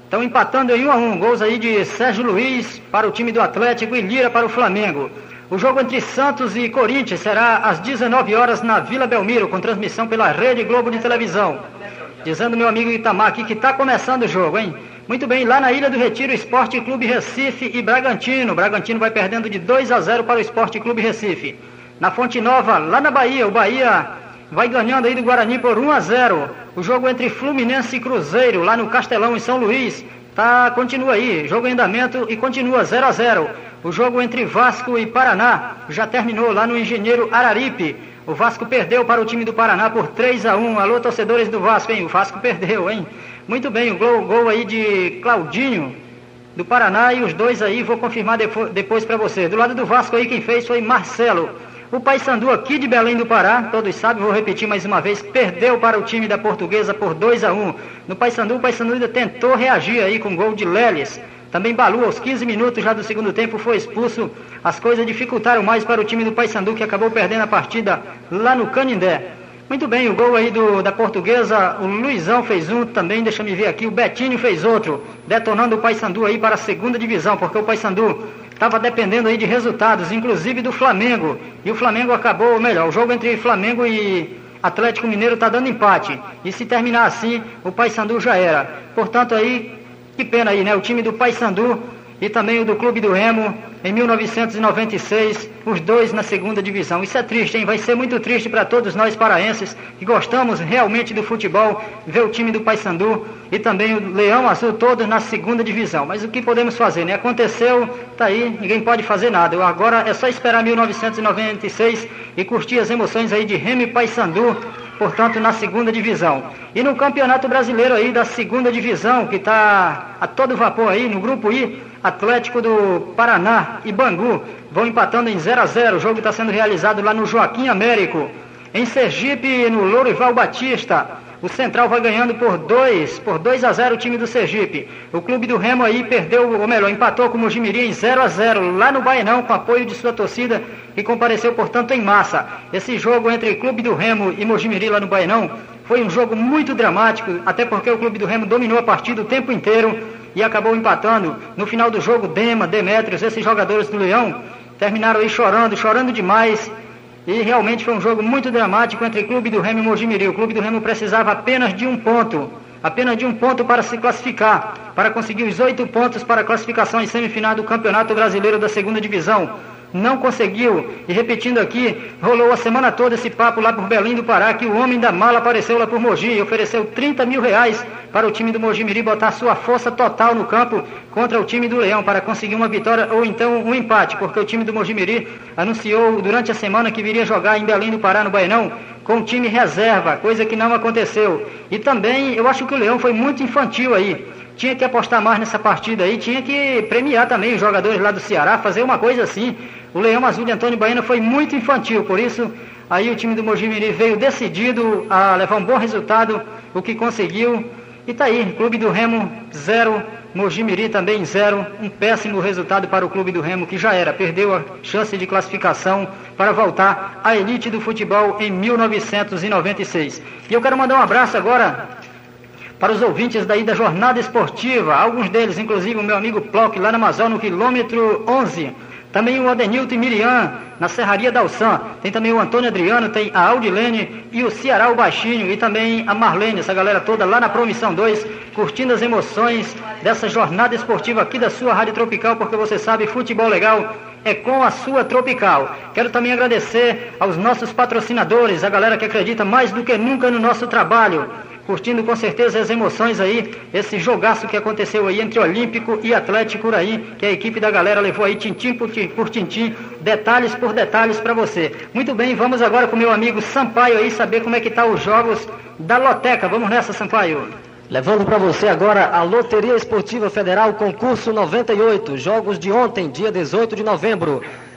[SPEAKER 6] Estão empatando em um a um. Gols aí de Sérgio Luiz para o time do Atlético e Lira para o Flamengo. O jogo entre Santos e Corinthians será às dezenove horas na Vila Belmiro, com transmissão pela Rede Globo de televisão. Dizendo meu amigo Itamar aqui que está começando o jogo, hein? Muito bem, lá na Ilha do Retiro, Esporte Clube Recife e Bragantino. O Bragantino vai perdendo de dois a zero para o Esporte Clube Recife. Na Fonte Nova, lá na Bahia, o Bahia vai ganhando aí do Guarani por um a zero. O jogo entre Fluminense e Cruzeiro, lá no Castelão, em São Luís, tá, continua aí, jogo em andamento e continua zero a zero. O jogo entre Vasco e Paraná já terminou lá no Engenheiro Araripe. O Vasco perdeu para o time do Paraná por três a um. Alô, torcedores do Vasco, hein? O Vasco perdeu, hein? Muito bem, o gol, gol aí de Claudinho, do Paraná, e os dois aí vou confirmar depois, depois para você. Do lado do Vasco aí, quem fez foi Marcelo. O Paysandu aqui de Belém do Pará, todos sabem, vou repetir mais uma vez, perdeu para o time da Portuguesa por dois a um. No Paysandu, o Paysandu ainda tentou reagir aí com o gol de Leles. Também Balu, aos quinze minutos já do segundo tempo, foi expulso. As coisas dificultaram mais para o time do Paysandu, que acabou perdendo a partida lá no Canindé. Muito bem, o gol aí do, da Portuguesa, o Luizão fez um também, deixa me ver aqui, o Betinho fez outro, detonando o Paysandu aí para a segunda divisão, porque o Paysandu estava dependendo aí de resultados, inclusive do Flamengo, e o Flamengo acabou, ou melhor, o jogo entre Flamengo e Atlético Mineiro está dando empate, e se terminar assim, o Paysandu já era. Portanto aí, que pena aí, né, o time do Paysandu e também o do Clube do Remo, em mil novecentos e noventa e seis, os dois na segunda divisão. Isso é triste, hein? Vai ser muito triste para todos nós paraenses, que gostamos realmente do futebol, ver o time do Paysandu e também o Leão Azul todos na segunda divisão. Mas o que podemos fazer, né? Aconteceu, tá aí, ninguém pode fazer nada. Agora é só esperar mil novecentos e noventa e seis e curtir as emoções aí de Remo e Paysandu, portanto, na segunda divisão. E no Campeonato Brasileiro aí da segunda divisão, que está a todo vapor aí, no grupo I, Atlético do Paraná e Bangu vão empatando em zero a zero. O jogo está sendo realizado lá no Joaquim Américo. Em Sergipe, no Lourival Batista, o Central vai ganhando por dois, por dois a zero o time do Sergipe. O Clube do Remo aí perdeu, ou melhor, empatou com o Mojimirim em zero a zero, lá no Baenão, com apoio de sua torcida, que compareceu, portanto, em massa. Esse jogo entre Clube do Remo e Mojimirim lá no Baenão foi um jogo muito dramático, até porque o Clube do Remo dominou a partida o tempo inteiro e acabou empatando. No final do jogo, Dema, Demétrios, esses jogadores do Leão, terminaram aí chorando, chorando demais. E realmente foi um jogo muito dramático entre Clube do Remo e Mojimirim. O Clube do Remo precisava apenas de um ponto, apenas de um ponto para se classificar, para conseguir os oito pontos para a classificação em semifinal do Campeonato Brasileiro da segunda divisão. Não conseguiu, e repetindo aqui, rolou a semana toda esse papo lá por Belém do Pará, que o homem da mala apareceu lá por Mogi e ofereceu trinta mil reais para o time do Mojimirim botar sua força total no campo contra o time do Leão, para conseguir uma vitória ou então um empate, porque o time do Mojimirim anunciou durante a semana que viria jogar em Belém do Pará, no Baenão, com o time reserva, coisa que não aconteceu. E também, eu acho que o Leão foi muito infantil aí. Tinha que apostar mais nessa partida aí, tinha que premiar também os jogadores lá do Ceará, fazer uma coisa assim. O Leão Azul de Antônio Baena foi muito infantil, por isso aí o time do Mojimirim veio decidido a levar um bom resultado, o que conseguiu. E tá aí, Clube do Remo zero, Mojimirim também zero, um péssimo resultado para o Clube do Remo, que já era, perdeu a chance de classificação para voltar à elite do futebol em mil novecentos e noventa e seis. E eu quero mandar um abraço agora para os ouvintes daí da Jornada Esportiva, alguns deles, inclusive o meu amigo Plock, lá na Amazônia, no quilômetro onze. Também o Adenilton e Miriam, na Serraria da Alçã. Tem também o Antônio Adriano, tem a Audilene e o Ceará, o Baixinho, e também a Marlene, essa galera toda lá na Promissão dois, curtindo as emoções dessa jornada esportiva aqui da sua Rádio Tropical, porque você sabe, futebol legal é com a sua Tropical. Quero também agradecer aos nossos patrocinadores, a galera que acredita mais do que nunca no nosso trabalho, curtindo com certeza as emoções aí, esse jogaço que aconteceu aí entre Olímpico e Atlético Uraí, que a equipe da galera levou aí tintim por, por tintim, detalhes por detalhes para você. Muito bem, vamos agora com o meu amigo Sampaio aí, saber como é que tá os jogos da Loteca. Vamos nessa, Sampaio.
[SPEAKER 3] Levando para você agora a Loteria Esportiva Federal, concurso noventa e oito, jogos de ontem, dia dezoito de novembro.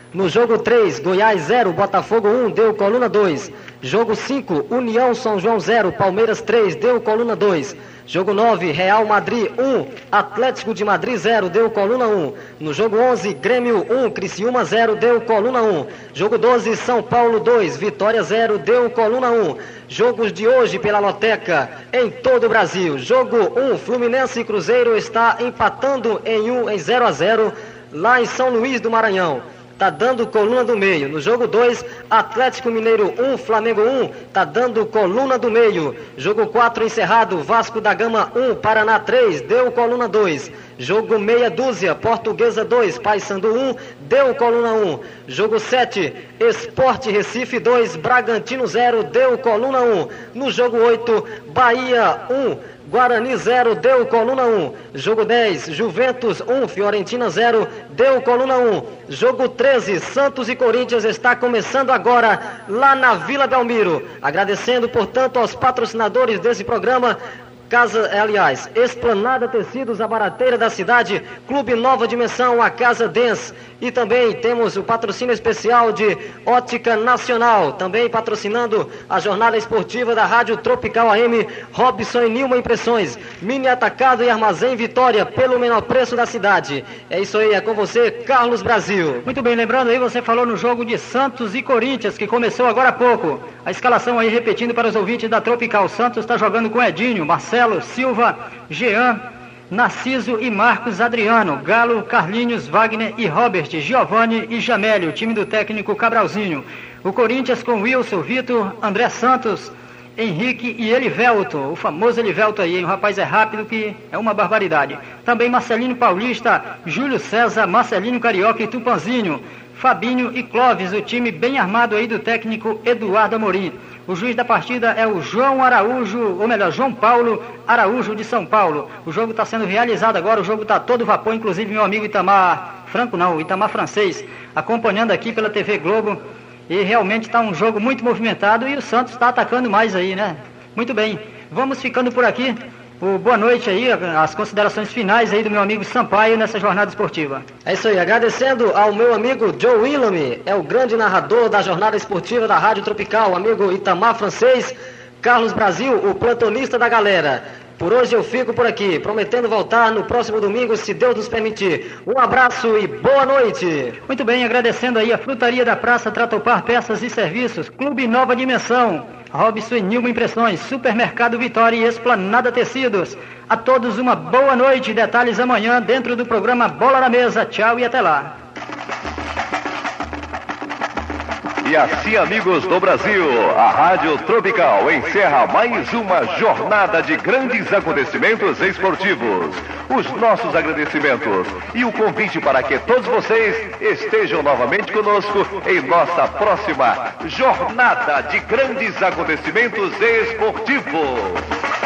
[SPEAKER 3] No jogo três, Goiás zero, Botafogo um, deu coluna dois. Jogo cinco, União São João zero, Palmeiras três, deu coluna dois. Jogo nove, Real Madrid um, Atlético de Madrid zero, deu coluna um. No jogo onze, Grêmio um, Criciúma zero, deu coluna um. Jogo doze, São Paulo dois, Vitória zero, deu coluna um. Jogos de hoje pela Loteca em todo o Brasil. Jogo um, Fluminense e Cruzeiro está empatando em um em zero a zero lá em São Luís do Maranhão. Tá dando coluna do meio. No jogo dois, Atlético Mineiro um, Flamengo um, tá dando coluna do meio. Jogo quatro encerrado, Vasco da Gama um, Paraná três, deu coluna dois. Jogo meia dúzia, Portuguesa dois, Paysandu um, deu coluna um. Jogo sete, Sport Recife dois, Bragantino zero, deu coluna um. No jogo oito, Bahia um, Guarani zero, deu coluna um. Jogo dez, Juventus um, Fiorentina zero, deu coluna um. Jogo treze, Santos e Corinthians está começando agora lá na Vila Belmiro. Agradecendo, portanto, aos patrocinadores desse programa. Casa, aliás, Esplanada Tecidos, a barateira da cidade, Clube Nova Dimensão, a Casa Dens, e também temos o patrocínio especial de Ótica Nacional, também patrocinando a jornada esportiva da Rádio Tropical A M, Robson e Nilma Impressões, Mini Atacado e Armazém Vitória, pelo menor preço da cidade. É isso aí, é com você, Carlos Brasil.
[SPEAKER 6] Muito bem, lembrando aí, você falou no jogo de Santos e Corinthians, que começou agora há pouco. A escalação aí, repetindo para os ouvintes da Tropical. Santos está jogando com Edinho, Marcelo, Silva, Jean, Narciso e Marcos Adriano, Galo, Carlinhos, Wagner e Robert, Giovanni e Jamélio, o time do técnico Cabralzinho. O Corinthians com Wilson, Vitor, André Santos, Henrique e Elivelto, o famoso Elivelto aí, hein? O rapaz é rápido que é uma barbaridade. Também Marcelino Paulista, Júlio César, Marcelino Carioca e Tupanzinho, Fabinho e Clóvis, o time bem armado aí do técnico Eduardo Amorim. O juiz da partida é o João Araújo, ou melhor, João Paulo Araújo de São Paulo. O jogo está sendo realizado agora, o jogo está todo vapor, inclusive meu amigo Itamar Franco, não, Itamar Francês, acompanhando aqui pela T V Globo. E realmente está um jogo muito movimentado e o Santos está atacando mais aí, né? Muito bem, vamos ficando por aqui. O boa noite aí, as considerações finais aí do meu amigo Sampaio nessa jornada esportiva.
[SPEAKER 3] É isso aí, agradecendo ao meu amigo Joe Willamy, é o grande narrador da jornada esportiva da Rádio Tropical, amigo Itamar Francês, Carlos Brasil, o plantonista da galera. Por hoje eu fico por aqui, prometendo voltar no próximo domingo, se Deus nos permitir. Um abraço e boa noite.
[SPEAKER 6] Muito bem, agradecendo aí a Frutaria da Praça, Tratopar Peças e Serviços, Clube Nova Dimensão, Robson e Nilma Impressões, Supermercado Vitória e Esplanada Tecidos. A todos uma boa noite, detalhes amanhã dentro do programa Bola na Mesa. Tchau e até lá.
[SPEAKER 10] E assim, amigos do Brasil, a Rádio Tropical encerra mais uma jornada de grandes acontecimentos esportivos. Os nossos agradecimentos e o convite para que todos vocês estejam novamente conosco em nossa próxima jornada de grandes acontecimentos esportivos.